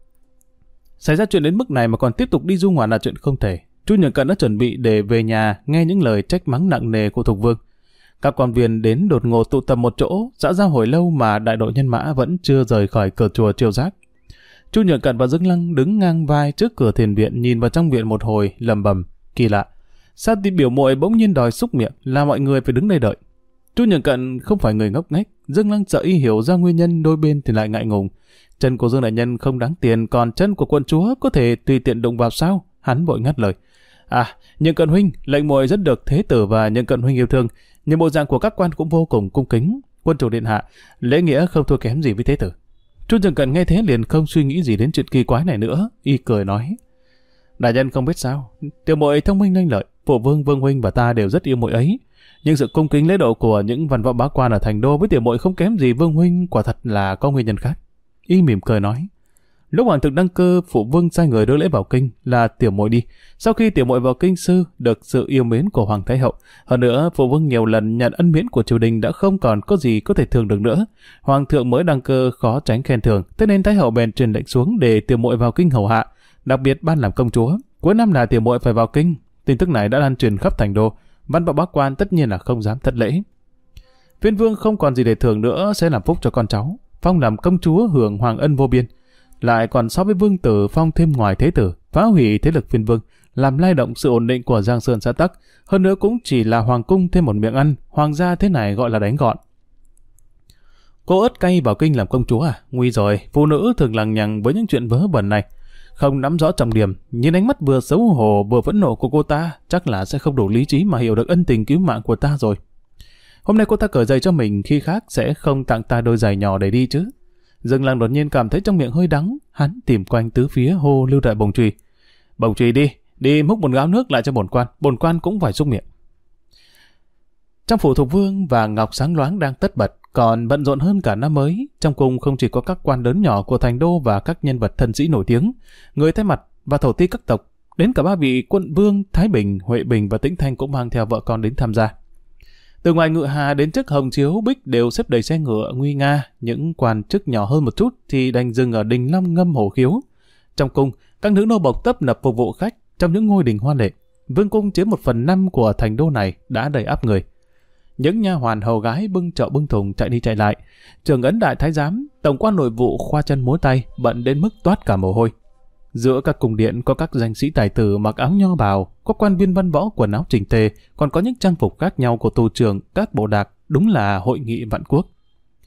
Xảy ra chuyện đến mức này mà còn tiếp tục đi du ngoạn là chuyện không thể. Chu Nhật Cận đã chuẩn bị để về nhà nghe những lời trách mắng nặng nề của Thục Vương. Các quan viên đến đột ngột tụ tập một chỗ, xã giao hồi lâu mà đại đội nhân mã vẫn chưa rời khỏi cửa chùa Triều Giác. Chu Nhật Cận và Dương Lăng đứng ngang vai trước cửa thiền viện, nhìn vào trong viện một hồi, lầm bầm, kỳ lạ. Sao thì biểu muội bỗng nhiên đòi xúc miệng, là mọi người phải đứng đây đợi. Chu Nhật Cận không phải người ngốc nghếch, Dương Lăng sợ y hiểu ra nguyên nhân, đôi bên thì lại ngại ngùng. Chân của Dương đại nhân không đáng tiền, còn chân của quận chúa có thể tùy tiện đụng vào sao? Hắn vội ngắt lời. À, Nhật Cận huynh, lệnh muội rất được thế tử và Nhật Cận huynh yêu thương, nhưng bộ dạng của các quan cũng vô cùng cung kính. Quân chủ điện hạ, lễ nghĩa không thua kém gì với thế tử. Chu Nhật Cận nghe thế liền không suy nghĩ gì đến chuyện kỳ quái này nữa, y cười nói: đại nhân không biết sao, tiểu muội thông minh nhanh lợi, phụ vương Vương huynh và ta đều rất yêu muội ấy, nhưng sự cung kính lễ độ của những văn võ bá quan ở thành đô với tiểu muội không kém gì Vương huynh, quả thật là có nguyên nhân khác. Y mỉm cười nói: lúc hoàng thực đăng cơ, phụ vương sai người đưa lễ vào kinh, là tiểu muội đi. Sau khi tiểu muội vào kinh sư, được sự yêu mến của hoàng thái hậu, hơn nữa phụ vương nhiều lần nhận ân miễn của triều đình đã không còn có gì có thể thường được nữa. Hoàng thượng mới đăng cơ khó tránh khen thưởng, thế nên thái hậu bèn truyền lệnh xuống để tiểu muội vào kinh hầu hạ, đặc biệt ban làm công chúa. Cuối năm là tiểu muội phải vào kinh. Tin tức này đã lan truyền khắp thành đô, văn võ bá quan tất nhiên là không dám thất lễ. Phiên vương không còn gì để thưởng nữa, sẽ làm phúc cho con cháu, phong làm công chúa hưởng hoàng ân vô biên. Lại còn so với vương tử phong thêm ngoài thế tử, phá hủy thế lực phiên vương, làm lay động sự ổn định của Giang Sơn xã tắc. Hơn nữa cũng chỉ là hoàng cung thêm một miệng ăn, hoàng gia thế này gọi là đánh gọn. Cô ớt cay vào kinh làm công chúa à? Nguy rồi, phụ nữ thường lằng nhằng với những chuyện vớ vẩn này, không nắm rõ trọng điểm, nhìn ánh mắt vừa xấu hổ vừa phẫn nộ của cô ta, chắc là sẽ không đủ lý trí mà hiểu được ân tình cứu mạng của ta rồi. Hôm nay cô ta cởi giày cho mình, khi khác sẽ không tặng ta đôi giày nhỏ để đi chứ. Dương Lăng đột nhiên cảm thấy trong miệng hơi đắng, hắn tìm quanh tứ phía hô Lưu Đại Bồng Trùy: Bồng Trùy đi, đi múc một gáo nước lại cho bổn quan, bổn quan cũng phải xúc miệng. Trong phủ Thục Vương và Ngọc Sáng Loáng đang tất bật, còn bận rộn hơn cả năm mới. Trong cung không chỉ có các quan lớn nhỏ của thành đô và các nhân vật thân sĩ nổi tiếng, người thay mặt và thổ ti các tộc, đến cả ba vị quận vương Thái Bình, Huệ Bình và Tĩnh Thanh cũng mang theo vợ con đến tham gia. Từ ngoài ngự hà đến trước hồng chiếu bích đều xếp đầy xe ngựa nguy nga, những quan chức nhỏ hơn một chút thì đành dừng ở đình Long Ngâm Hổ Khiếu. Trong cung, các nữ nô bộc tấp nập phục vụ khách trong những ngôi đình hoa lệ. Vương cung chiếm một phần năm của thành đô này đã đầy ắp người. Những nha hoàn hầu gái bưng chậu bưng thùng chạy đi chạy lại. Trưởng ấn đại thái giám, tổng quan nội vụ khoa chân múa tay, bận đến mức toát cả mồ hôi. Giữa các cung điện có các danh sĩ tài tử mặc áo nho bào, có quan viên văn võ quần áo chỉnh tề, còn có những trang phục khác nhau của tù trưởng, các bộ đạc, đúng là hội nghị vạn quốc.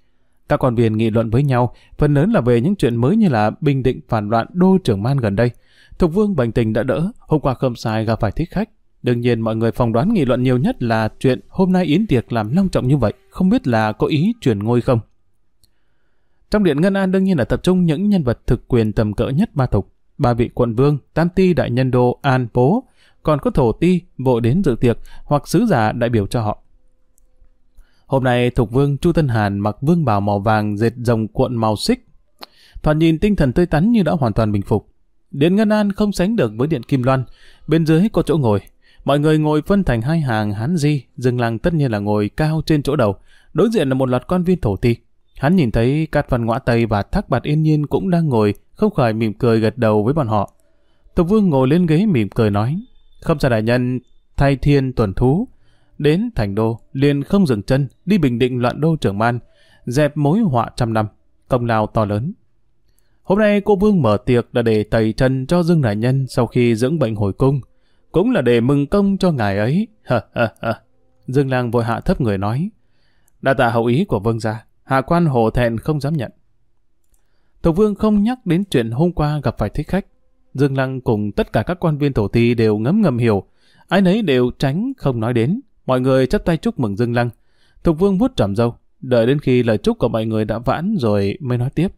Các quan viên nghị luận với nhau, phần lớn là về những chuyện mới như là bình định phản loạn đô trưởng Man gần đây. Thục Vương bệnh tình đã đỡ, hôm qua không sai gặp phải thích khách. Đương nhiên mọi người phỏng đoán nghị luận nhiều nhất là chuyện hôm nay yến tiệc làm long trọng như vậy, không biết là có ý truyền ngôi không. Trong điện Ngân An đương nhiên là tập trung những nhân vật thực quyền tầm cỡ nhất Ba Thục, ba vị quận vương, tam ti đại nhân đô An Phố, còn có thổ ti vội đến dự tiệc hoặc sứ giả đại biểu cho họ. Hôm nay Thục Vương Chu Tân Hàn mặc vương bào màu vàng dệt rồng cuộn màu xích, thoạt nhìn tinh thần tươi tắn như đã hoàn toàn bình phục. Điện Ngân An không sánh được với điện Kim Loan, bên dưới có chỗ ngồi. Mọi người ngồi phân thành hai hàng Hán Di, Dương Lăng tất nhiên là ngồi cao trên chỗ đầu, đối diện là một loạt quan viên thổ ti. Hắn nhìn thấy Cát Văn Ngõa Tây và Thác Bạt Yên Nhiên cũng đang ngồi, không khỏi mỉm cười gật đầu với bọn họ. Thục Vương ngồi lên ghế mỉm cười nói, không sai đại nhân thay thiên tuần thú, đến thành đô liền không dừng chân, đi bình định loạn đô trưởng Man, dẹp mối họa trăm năm, công lao to lớn. Hôm nay cô Vương mở tiệc là để tẩy trần cho Dương đại nhân sau khi dưỡng bệnh hồi cung, cũng là để mừng công cho ngài ấy. Dương Lang vội hạ thấp người nói, đa tạ hậu ý của Vương gia, hạ quan hổ thẹn không dám nhận. Thục Vương không nhắc đến chuyện hôm qua gặp phải thích khách. Dương Lăng cùng tất cả các quan viên thổ ti đều ngấm ngầm hiểu, ai nấy đều tránh không nói đến. Mọi người chắp tay chúc mừng Dương Lăng. Thục Vương vuốt tròm râu, đợi đến khi lời chúc của mọi người đã vãn rồi mới nói tiếp.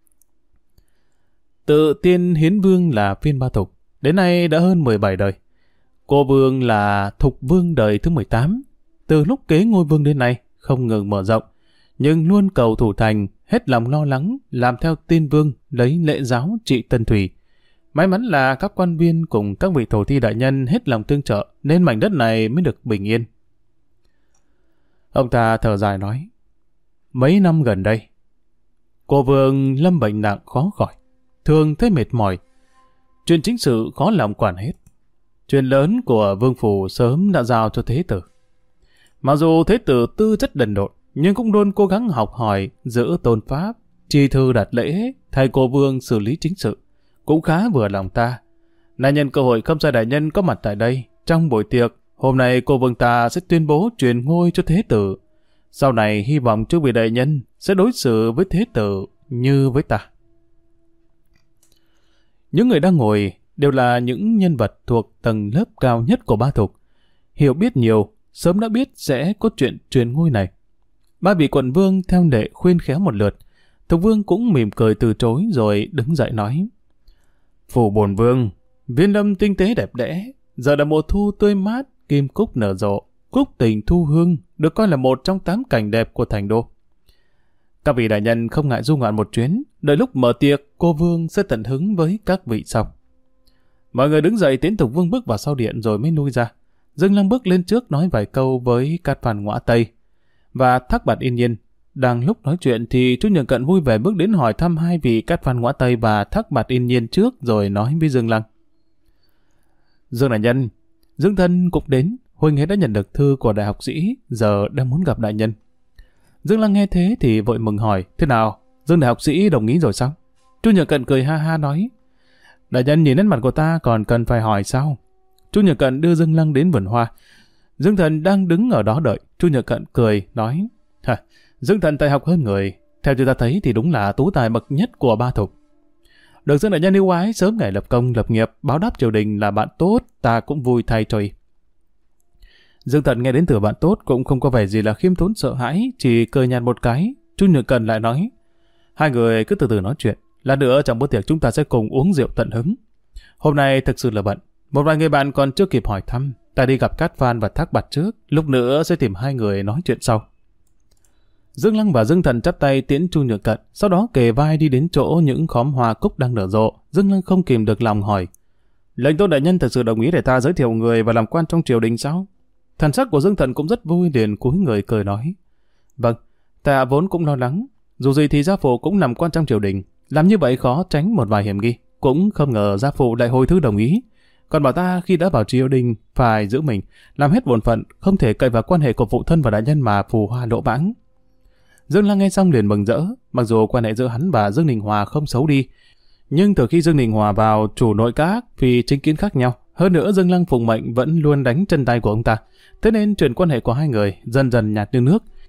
Tự tiên hiến vương là phiên Ba Thục, đến nay đã hơn mười bảy đời. Cô Vương là Thục Vương đời thứ mười tám. Từ lúc kế ngôi vương đến nay, không ngừng mở rộng, nhưng luôn cầu thủ thành, hết lòng lo lắng, làm theo tiên vương, lấy lễ giáo trị Tân Thủy. May mắn là các quan viên cùng các vị thổ thi đại nhân hết lòng tương trợ, nên mảnh đất này mới được bình yên. Ông ta thở dài nói, mấy năm gần đây, cô Vương lâm bệnh nặng khó khỏi, thường thấy mệt mỏi. Chuyện chính sự khó lòng quản hết. Chuyện lớn của Vương Phủ sớm đã giao cho Thế Tử. Mặc dù Thế Tử tư chất đần độn, nhưng cũng luôn cố gắng học hỏi, giữ tôn pháp, chi thư đạt lễ, thay cô Vương xử lý chính sự, cũng khá vừa lòng ta. Nay nhân cơ hội không sai đại nhân có mặt tại đây, trong buổi tiệc, hôm nay cô Vương ta sẽ tuyên bố truyền ngôi cho Thế Tử. Sau này hy vọng chư vị đại nhân sẽ đối xử với Thế Tử như với ta. Những người đang ngồi đều là những nhân vật thuộc tầng lớp cao nhất của Ba Thục, hiểu biết nhiều, sớm đã biết sẽ có chuyện truyền ngôi này. Ba vị quận vương theo lệ khuyên khéo một lượt, Thục Vương cũng mỉm cười từ chối rồi đứng dậy nói, phủ bổn vương, viên lâm tinh tế đẹp đẽ, giờ là mùa thu tươi mát, kim cúc nở rộ, cúc tình thu hương, được coi là một trong tám cảnh đẹp của thành đô. Các vị đại nhân không ngại du ngoạn một chuyến, đợi lúc mở tiệc, cô Vương sẽ tận hứng với các vị sau. Mọi người đứng dậy tiến Thục Vương bước vào sau điện rồi mới lui ra. Dương Lăng bước lên trước nói vài câu với Cát Văn Ngõa Tây và Thác Bạt Yên Nhiên. Đang lúc nói chuyện thì Chu Nhược Cận vui vẻ bước đến hỏi thăm hai vị Cát Văn Ngõa Tây và Thác Bạt Yên Nhiên trước rồi nói với Dương Lăng. Dương đại nhân, Dương thân cũng đến, huynh ấy đã nhận được thư của đại học sĩ, giờ đang muốn gặp đại nhân. Dương Lăng nghe thế thì vội mừng hỏi, thế nào, Dương đại học sĩ đồng ý rồi sao? Chu Nhược Cận cười ha ha nói, đại nhân nhìn nét mặt của ta còn cần phải hỏi sao? Chu Nhược Cận đưa Dương Lăng đến vườn hoa. Dương thần đang đứng ở đó đợi. Chu Nhược Cận cười nói, hả, Dương thần tài học hơn người, theo như ta thấy thì đúng là tú tài bậc nhất của Ba Thục. Được Dương đại nhân yêu ái, sớm ngày lập công lập nghiệp, báo đáp triều đình là bạn tốt, ta cũng vui thay cho y. Dương Thần nghe đến từ bạn tốt cũng không có vẻ gì là khiêm tốn sợ hãi, chỉ cười nhạt một cái. Chu Nhược Cận lại nói, hai người cứ từ từ nói chuyện, lát nữa trong bữa tiệc chúng ta sẽ cùng uống rượu tận hứng. Hôm nay thực sự là bận, một vài người bạn còn chưa kịp hỏi thăm, ta đi gặp Cát Phan và Thác Bạt trước, lúc nữa sẽ tìm hai người nói chuyện sau. Dương Lăng và Dương Thần chắp tay tiễn Chu Nhược Cận, sau đó kề vai đi đến chỗ những khóm hoa cúc đang nở rộ. Dương Lăng không kìm được lòng hỏi, lệnh tôn đại nhân thật sự đồng ý để ta giới thiệu người và làm quan trong triều đình sao? Thần sắc của Dương Thần cũng rất vui, liền cúi người cười nói, vâng, ta vốn cũng lo lắng, dù gì thì gia phụ cũng làm quan trong triều đình, làm như vậy khó tránh một vài hiểm nghi, cũng không ngờ gia phụ lại hồi thư đồng ý. Còn bảo ta khi đã vào triều đình phải giữ mình, làm hết bổn phận, không thể cậy vào quan hệ của phụ thân và đại nhân mà phù hoa lộ bãng. Dương Lăng nghe xong liền mừng rỡ, mặc dù quan hệ giữa hắn và Dương Ninh Hòa không xấu đi, nhưng từ khi Dương Ninh Hòa vào chủ nội các vì chính kiến khác nhau, hơn nữa Dương Lăng phụng mệnh vẫn luôn đánh chân tay của ông ta, thế nên chuyện quan hệ của hai người dần dần nhạt như nước.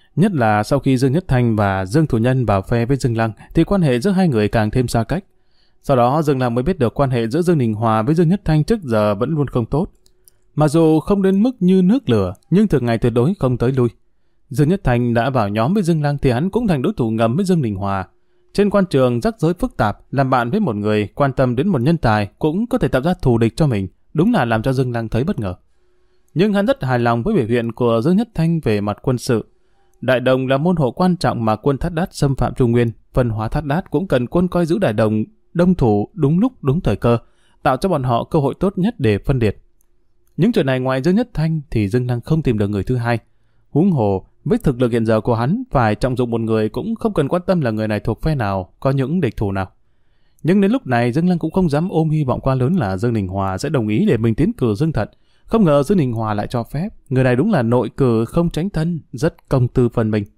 Nhất là sau khi Dương Nhất Thanh và Dương Thủ Nhân vào phe với Dương Lăng thì quan hệ giữa hai người càng thêm xa cách. Sau đó Dương Lăng mới biết được quan hệ giữa Dương Đình Hòa với Dương Nhất Thanh trước giờ vẫn luôn không tốt. Mặc dù không đến mức như nước lửa, nhưng thường ngày tuyệt đối không tới lui. Dương Nhất Thanh đã vào nhóm với Dương Lăng thì hắn cũng thành đối thủ ngầm với Dương Đình Hòa. Trên quan trường rắc rối phức tạp, làm bạn với một người quan tâm đến một nhân tài cũng có thể tạo ra thù địch cho mình, đúng là làm cho Dương Lăng thấy bất ngờ. Nhưng hắn rất hài lòng với biểu hiện của Dương Nhất Thanh về mặt quân sự. Đại Đồng là môn hộ quan trọng mà quân Thát Đát xâm phạm Trung Nguyên, phân hóa Thát Đát cũng cần quân coi giữ Đại Đồng đông thủ đúng lúc đúng thời cơ, tạo cho bọn họ cơ hội tốt nhất để phân liệt. Những chuyện này ngoài Dương Nhất Thanh thì Dương Lăng không tìm được người thứ hai. Huống hồ, với thực lực hiện giờ của hắn, phải trọng dụng một người cũng không cần quan tâm là người này thuộc phe nào, có những địch thủ nào. Nhưng đến lúc này Dương Lăng cũng không dám ôm hy vọng quá lớn là Dương Đình Hòa sẽ đồng ý để mình tiến cử Dương Thận. Không ngờ Dương Đình Hòa lại cho phép, người này đúng là nội cử không tránh thân, rất công tư phần mình.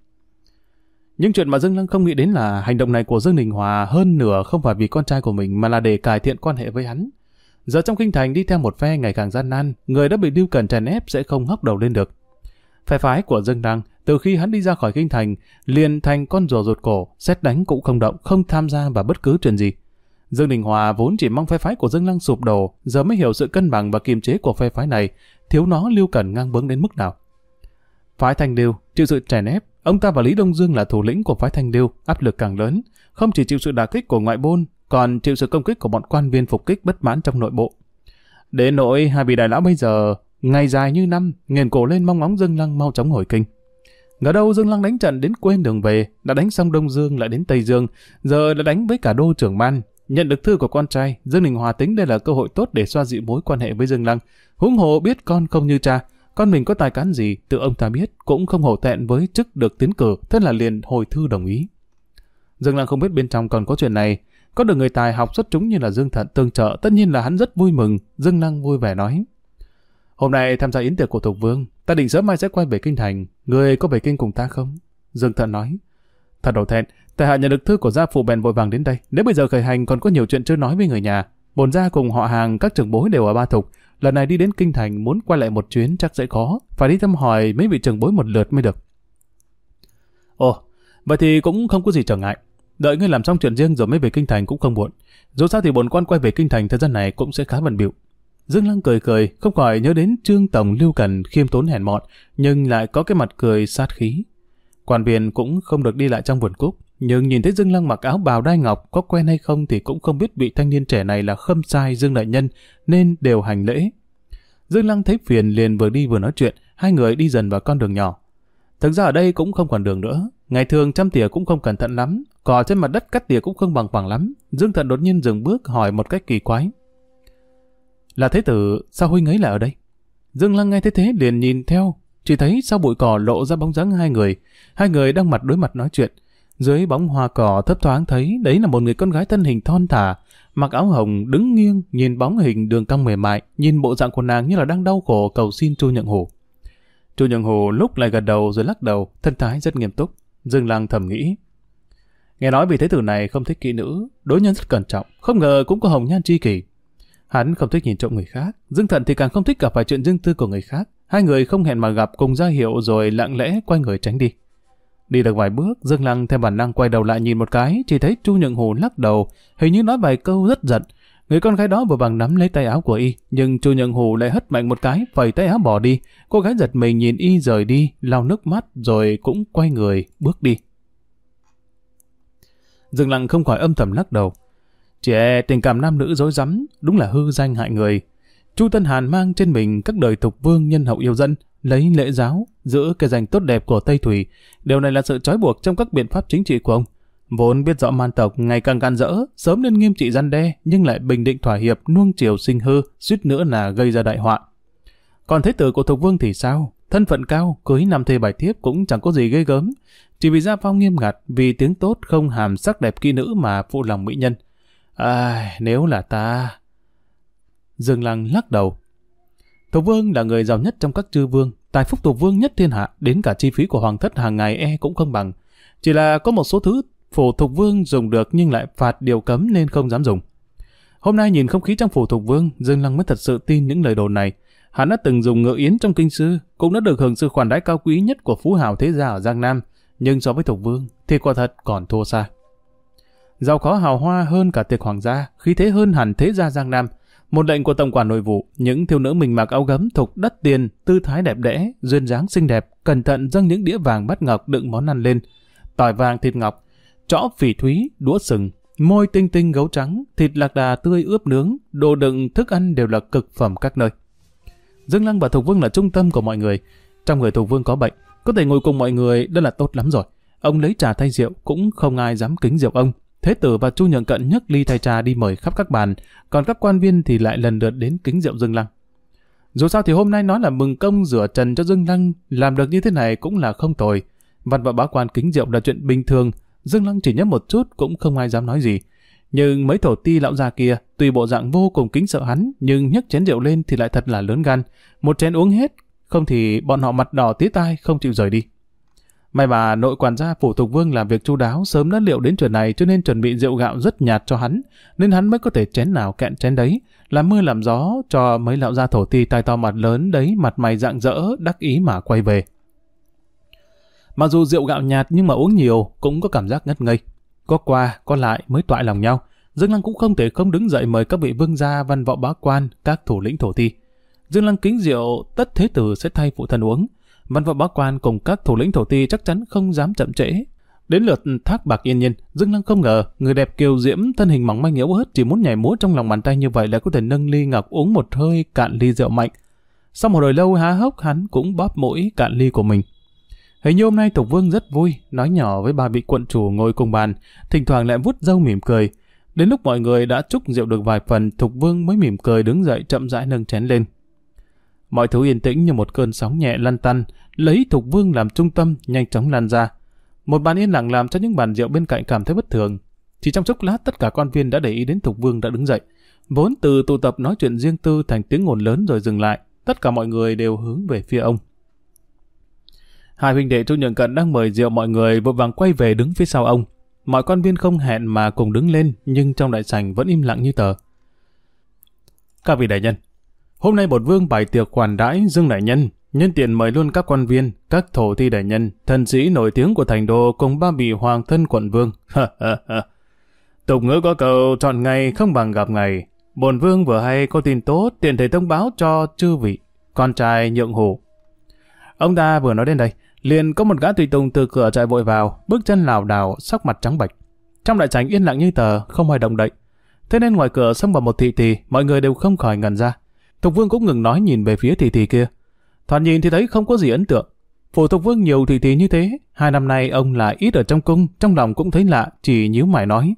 Nhưng chuyện mà Dương Lăng không nghĩ đến là hành động này của Dương Đình Hòa hơn nửa không phải vì con trai của mình mà là để cải thiện quan hệ với hắn. Giờ trong kinh thành đi theo một phe ngày càng gian nan, người đã bị Lưu Cần chèn ép sẽ không ngóc đầu lên được. Phe phái của Dương Lăng từ khi hắn đi ra khỏi kinh thành liền thành con rùa rụt cổ, xét đánh cũng không động, không tham gia vào bất cứ chuyện gì. Dương Đình Hòa vốn chỉ mong phe phái của Dương Lăng sụp đổ, giờ mới hiểu sự cân bằng và kiềm chế của phe phái này, thiếu nó Lưu Cần ngang bướng đến mức nào. Phái Thanh Lưu chịu sự chèn ép, ông ta và Lý Đông Dương là thủ lĩnh của phái Thanh Lưu, áp lực càng lớn, không chỉ chịu sự đả kích của ngoại bôn, còn chịu sự công kích của bọn quan viên phục kích bất mãn trong nội bộ. Đến nỗi hai vị đại lão bây giờ ngày dài như năm, nghiền cổ lên mong ngóng Dương Lăng mau chóng hồi kinh. Ngờ đâu Dương Lăng đánh trận đến quên đường về, đã đánh xong Đông Dương lại đến Tây Dương, giờ đã đánh với cả đô trưởng Man. Nhận được thư của con trai, Dương Đình Hòa tính đây là cơ hội tốt để xoa dịu mối quan hệ với Dương Lăng. Huống hồ biết con không như cha, con mình có tài cán gì, tự ông ta biết, cũng không hổ thẹn với chức được tiến cử, thế là liền hồi thư đồng ý. Dương Lăng không biết bên trong còn có chuyện này, có được người tài học xuất chúng như là Dương Thận tương trợ, tất nhiên là hắn rất vui mừng. Dương Lăng vui vẻ nói: Hôm nay tham gia yến tiệc của Thục Vương, ta định sớm mai sẽ quay về kinh thành, ngươi có về kinh cùng ta không? Dương Thận nói: Thật đầu thẹn, tại hạ nhận được thư của gia phụ bèn vội vàng đến đây. Nếu bây giờ khởi hành còn có nhiều chuyện chưa nói với người nhà. Bổn gia cùng họ hàng các trưởng bối đều ở Ba Thục, lần này đi đến kinh thành muốn quay lại một chuyến chắc sẽ khó, phải đi thăm hỏi mấy vị trưởng bối một lượt mới được. Ồ, vậy thì cũng không có gì trở ngại. Đợi ngươi làm xong chuyện riêng rồi mới về kinh thành cũng không muộn. Dù sao thì bổn quan quay về kinh thành thời gian này cũng sẽ khá bận bịu. Dương Lăng cười cười, không khỏi nhớ đến Trương Tổng Lưu Cần khiêm tốn hèn mọn, nhưng lại có cái mặt cười sát khí. Quan viên cũng không được đi lại trong vườn cúc, nhưng nhìn thấy Dương Lăng mặc áo bào đai ngọc, có quen hay không thì cũng không biết vị thanh niên trẻ này là Khâm Sai Dương đại nhân, nên đều hành lễ. Dương Lăng thấy phiền liền vừa đi vừa nói chuyện, hai người đi dần vào con đường nhỏ. Thực ra ở đây cũng không còn đường nữa, ngày thường chăm tỉa cũng không cẩn thận lắm, cỏ trên mặt đất cắt tỉa cũng không bằng phẳng lắm. Dương Thận đột nhiên dừng bước hỏi một cách kỳ quái: Là thế tử, sao huynh ấy là ở đây? Dương Lăng nghe thấy thế liền nhìn theo, chỉ thấy sau bụi cỏ lộ ra bóng dáng hai người, hai người đang mặt đối mặt nói chuyện. Dưới bóng hoa cỏ thấp thoáng thấy đấy là một người con gái thân hình thon thả, mặc áo hồng đứng nghiêng nhìn bóng hình đường cong mềm mại, nhìn bộ dạng của nàng như là đang đau khổ cầu xin Chu Nhượng Hổ. Chu Nhượng Hổ lúc lại gật đầu rồi lắc đầu, thân thái rất nghiêm túc. Dương Lăng thầm nghĩ, nghe nói vị thế tử này không thích kỹ nữ, đối nhân rất cẩn trọng, không ngờ cũng có hồng nhan chi kỷ. Hắn không thích nhìn trộm người khác, Dương Thận thì càng không thích gặp phải chuyện riêng tư của người khác. Hai người không hẹn mà gặp cùng ra hiệu rồi lặng lẽ quay người tránh đi. Đi được vài bước, Dương Lăng theo bản năng quay đầu lại nhìn một cái, chỉ thấy Chu Nhượng Hổ lắc đầu, hình như nói vài câu rất giận. Người con gái đó vừa vàng nắm lấy tay áo của y, nhưng Chu Nhượng Hổ lại hất mạnh một cái, phẩy tay áo bỏ đi. Cô gái giật mình nhìn y rời đi, lau nước mắt rồi cũng quay người bước đi. Dương Lăng không khỏi âm thầm lắc đầu. Trẻ tình cảm nam nữ rối rắm, đúng là hư danh hại người. Chu Tân Hàn mang trên mình các đời Thục Vương nhân hậu yêu dân, lấy lễ giáo, giữ cái danh tốt đẹp của Tây Thủy. Điều này là sự trói buộc trong các biện pháp chính trị của ông. Vốn biết rõ man tộc ngày càng gan dỡ, sớm nên nghiêm trị răn đe, nhưng lại bình định thỏa hiệp, nuông chiều sinh hư, suýt nữa là gây ra đại họa. Còn thế tử của Thục Vương thì sao? Thân phận cao, cưới năm thê bài thiếp cũng chẳng có gì ghê gớm. Chỉ vì gia phong nghiêm ngặt, vì tiếng tốt không hàm sắc đẹp kỹ nữ mà phụ lòng mỹ nhân. À, nếu là ta... Dương Lăng lắc đầu. Thục Vương là người giàu nhất trong các chư vương, tài phúc Thục Vương nhất thiên hạ, đến cả chi phí của hoàng thất hàng ngày e cũng không bằng. Chỉ là có một số thứ phủ Thục Vương dùng được nhưng lại phạt điều cấm nên không dám dùng. Hôm nay nhìn không khí trong phủ Thục Vương, Dương Lăng mới thật sự tin những lời đồn này. Hắn đã từng dùng ngựa yến trong kinh sư, cũng đã được hưởng sự khoản đãi cao quý nhất của phú hào thế gia ở Giang Nam, nhưng so với Thục Vương thì quả thật còn thua xa. Giàu có hào hoa hơn cả tiệc hoàng gia, khí thế hơn hẳn thế gia Giang Nam. Một lệnh của tổng quản nội vụ, những thiếu nữ mình mặc áo gấm thục đắt tiền, tư thái đẹp đẽ, duyên dáng xinh đẹp, cẩn thận dâng những đĩa vàng bát ngọc đựng món ăn lên, tỏi vàng thịt ngọc, trõ phỉ thúy, đũa sừng, môi tinh tinh gấu trắng, thịt lạc đà tươi ướp nướng, đồ đựng thức ăn đều là cực phẩm các nơi. Dương Lăng và Thục Vương là trung tâm của mọi người. Trong người Thục Vương có bệnh, có thể ngồi cùng mọi người đã là tốt lắm rồi. Ông lấy trà thay rượu cũng không ai dám kính rượu ông. Thế tử và Chu Nhượng Cận nhấc ly thay trà đi mời khắp các bàn, còn các quan viên thì lại lần lượt đến kính rượu Dương Lăng. Dù sao thì hôm nay nói là mừng công rửa trần cho Dương Lăng, làm được như thế này cũng là không tồi. Văn võ bá quan kính rượu là chuyện bình thường, Dương Lăng chỉ nhấp một chút cũng không ai dám nói gì. Nhưng mấy thổ ti lão già kia, tuy bộ dạng vô cùng kính sợ hắn, nhưng nhấc chén rượu lên thì lại thật là lớn gan. Một chén uống hết, không thì bọn họ mặt đỏ tía tai không chịu rời đi. May mà nội quản gia phủ Thục Vương làm việc chu đáo, sớm đã liệu đến chuyện này cho nên chuẩn bị rượu gạo rất nhạt cho hắn, nên hắn mới có thể chén nào kẹn chén đấy, làm mưa làm gió cho mấy lão gia thổ ti tai to mặt lớn đấy mặt mày rạng rỡ, đắc ý mà quay về. Mặc dù rượu gạo nhạt nhưng mà uống nhiều cũng có cảm giác ngất ngây. Có qua, có lại mới toại lòng nhau. Dương Lăng cũng không thể không đứng dậy mời các vị vương gia, văn võ bá quan, các thủ lĩnh thổ ti. Dương Lăng kính rượu, tất thế tử sẽ thay phụ thân uống. Văn võ bá quan cùng các thủ lĩnh thổ ti chắc chắn không dám chậm trễ. Đến lượt Thác Bạc Yên Nhiên, Dương Lăng không ngờ người đẹp kiều diễm, thân hình mỏng manh yếu ớt chỉ muốn nhảy múa trong lòng bàn tay như vậy lại có thể nâng ly ngọc uống một hơi cạn ly rượu mạnh. Sau một hồi lâu há hốc, hắn cũng bóp mũi cạn ly của mình. Hình như hôm nay Thục Vương rất vui, nói nhỏ với ba vị quận chủ ngồi cùng bàn, thỉnh thoảng lại vuốt râu mỉm cười. Đến lúc mọi người đã chúc rượu được vài phần, Thục Vương mới mỉm cười đứng dậy chậm rãi nâng chén lên. Mọi thứ yên tĩnh như một cơn sóng nhẹ lăn tăn, lấy Thục Vương làm trung tâm, nhanh chóng lan ra. Một bàn yên lặng làm cho những bàn rượu bên cạnh cảm thấy bất thường. Chỉ trong chốc lát tất cả quan viên đã để ý đến Thục Vương đã đứng dậy. Vốn từ tụ tập nói chuyện riêng tư thành tiếng ồn lớn rồi dừng lại, tất cả mọi người đều hướng về phía ông. Hai huynh đệ Chu Nhượng Cận đang mời rượu mọi người vội vàng quay về đứng phía sau ông. Mọi quan viên không hẹn mà cùng đứng lên, nhưng trong đại sảnh vẫn im lặng như tờ. Các vị đại nhân, hôm nay bổn vương bày tiệc khoản đãi Dương đại nhân, nhân tiện mời luôn các quan viên, các thổ thi đại nhân, thần sĩ nổi tiếng của thành đô cùng ba vị hoàng thân quận vương. Tục ngữ có câu chọn ngày không bằng gặp ngày. Bổn vương vừa hay có tin tốt, tiện thể thông báo cho chư vị con trai Nhượng Hổ. Ông ta vừa nói đến đây, liền có một gã tùy tùng từ cửa chạy vội vào, bước chân lảo đảo, sắc mặt trắng bệch. Trong đại sảnh yên lặng như tờ, không ai động đậy. Thế nên ngoài cửa xông vào một thị thị, mọi người đều không khỏi ngẩn ra. Thục Vương cũng ngừng nói nhìn về phía thị thị kia. Thoạt nhìn thì thấy không có gì ấn tượng. Phủ Thục Vương nhiều thị thị như thế, hai năm nay ông lại ít ở trong cung, trong lòng cũng thấy lạ, chỉ nhíu mày nói: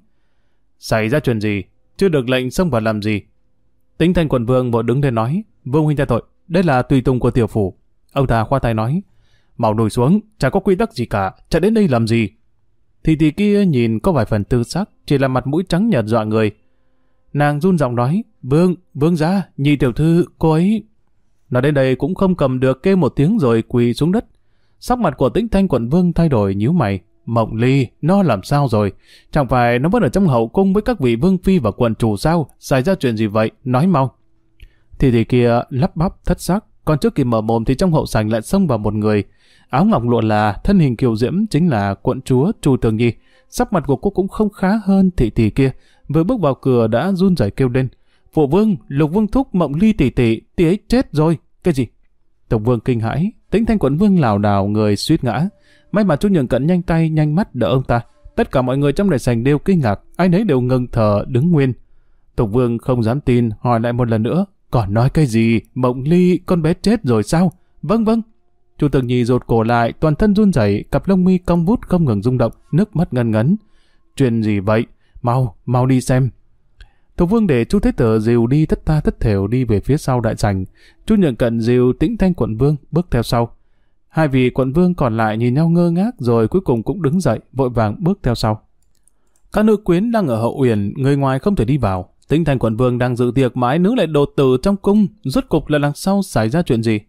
xảy ra chuyện gì? Chưa được lệnh xông vào làm gì? Tính Thanh quận vương vội đứng lên nói: Vương huynh tha tội, đây là tùy tùng của tiểu phủ. Ông ta khoa tay nói: mau lùi xuống, chả có quy tắc gì cả, chạy đến đây làm gì? Thị thị kia nhìn có vài phần tư sắc, chỉ là mặt mũi trắng nhợt dọa người. Nàng run giọng nói: Vương, vương gia, nhị tiểu thư, cô ấy. Nói đến đây cũng không cầm được, kêu một tiếng rồi quỳ xuống đất. Sắc mặt của Tĩnh Thanh quận vương thay đổi, nhíu mày. Mộng Ly, nó làm sao rồi? Chẳng phải nó vẫn ở trong hậu cung với các vị vương phi và quận chủ sao? Xảy ra chuyện gì vậy? Nói mau. Thị thị kia lắp bắp thất sắc, còn trước kịp mở mồm thì trong hậu sảnh lại xông vào một người. Áo ngọc lụa là, thân hình kiều diễm chính là quận chúa Chu Tường Nhi. Sắc mặt của cô cũng không khá hơn thị thị kia, vừa bước vào cửa đã run rẩy kêu lên: Phụ vương, Lục vương thúc, Mộng Ly tỷ tỷ, tỷ ấy chết rồi. Cái gì? Tổng vương kinh hãi, Tĩnh Thanh quận vương lảo đảo người suýt ngã. May mà Chu Nhượng Cận nhanh tay nhanh mắt đỡ ông ta. Tất cả mọi người trong đại sảnh đều kinh ngạc, ai nấy đều ngừng thở đứng nguyên. Tổng vương không dám tin, hỏi lại một lần nữa: còn nói cái gì? Mộng Ly, con bé chết rồi sao? Vâng vâng. Chu Tường Nhi rụt cổ lại, toàn thân run rẩy, cặp lông mi cong vút không ngừng rung động, nước mắt ngân ngấn. Chuyện gì vậy? Mau, mau đi xem. Thục Vương để Chu Thế Tử dìu đi tất ta tất thểu đi về phía sau đại sảnh. Chu Nhượng Cận dìu Tĩnh Thanh quận vương bước theo sau. Hai vị quận vương còn lại nhìn nhau ngơ ngác rồi cuối cùng cũng đứng dậy, vội vàng bước theo sau. Các nữ quyến đang ở hậu uyển, người ngoài không thể đi vào. Tĩnh Thanh quận vương đang dự tiệc mà ái nữ lại đột tử trong cung, rốt cục là đằng sau xảy ra chuyện gì?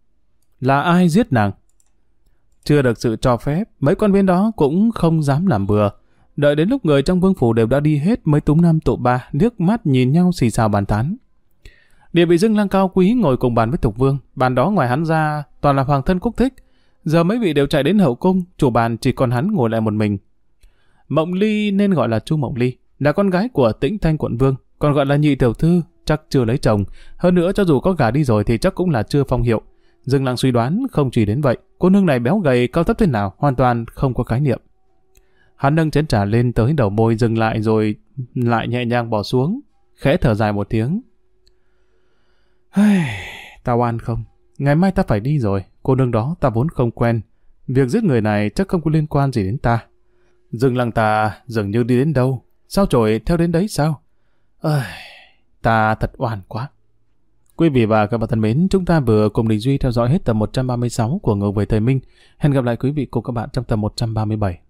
Là ai giết nàng? Chưa được sự cho phép, mấy quan viên đó cũng không dám làm bừa. Đợi đến lúc người trong vương phủ đều đã đi hết mới túm năm tụ ba, liếc mắt nhìn nhau xì xào bàn tán. Địa vị Dương Lăng cao quý ngồi cùng bàn với Thục Vương, bàn đó ngoài hắn ra toàn là hoàng thân quốc thích. Giờ mấy vị đều chạy đến hậu cung, chủ bàn chỉ còn hắn ngồi lại một mình. Mộng Ly nên gọi là Chu Mộng Ly, là con gái của Tĩnh Thanh quận vương, còn gọi là nhị tiểu thư, chắc chưa lấy chồng. Hơn nữa cho dù có gả đi rồi thì chắc cũng là chưa phong hiệu. Dương Lăng suy đoán không chỉ đến vậy, cô nương này béo gầy cao thấp thế nào hoàn toàn không có khái niệm. Hắn nâng chén trà lên tới đầu môi dừng lại rồi lại nhẹ nhàng bỏ xuống, khẽ thở dài một tiếng. Ta oan không? Ngày mai ta phải đi rồi, cô nương đó ta vốn không quen. Việc giết người này chắc không có liên quan gì đến ta. Dương Lăng ta dường như đi đến đâu, sao trổi theo đến đấy sao? Ơi, ta thật oan quá. Quý vị và các bạn thân mến, chúng ta vừa cùng Đình Duy theo dõi hết tập một trăm ba mươi sáu của Ngược về Thời Minh. Hẹn gặp lại quý vị cùng các bạn trong tập một trăm ba mươi bảy.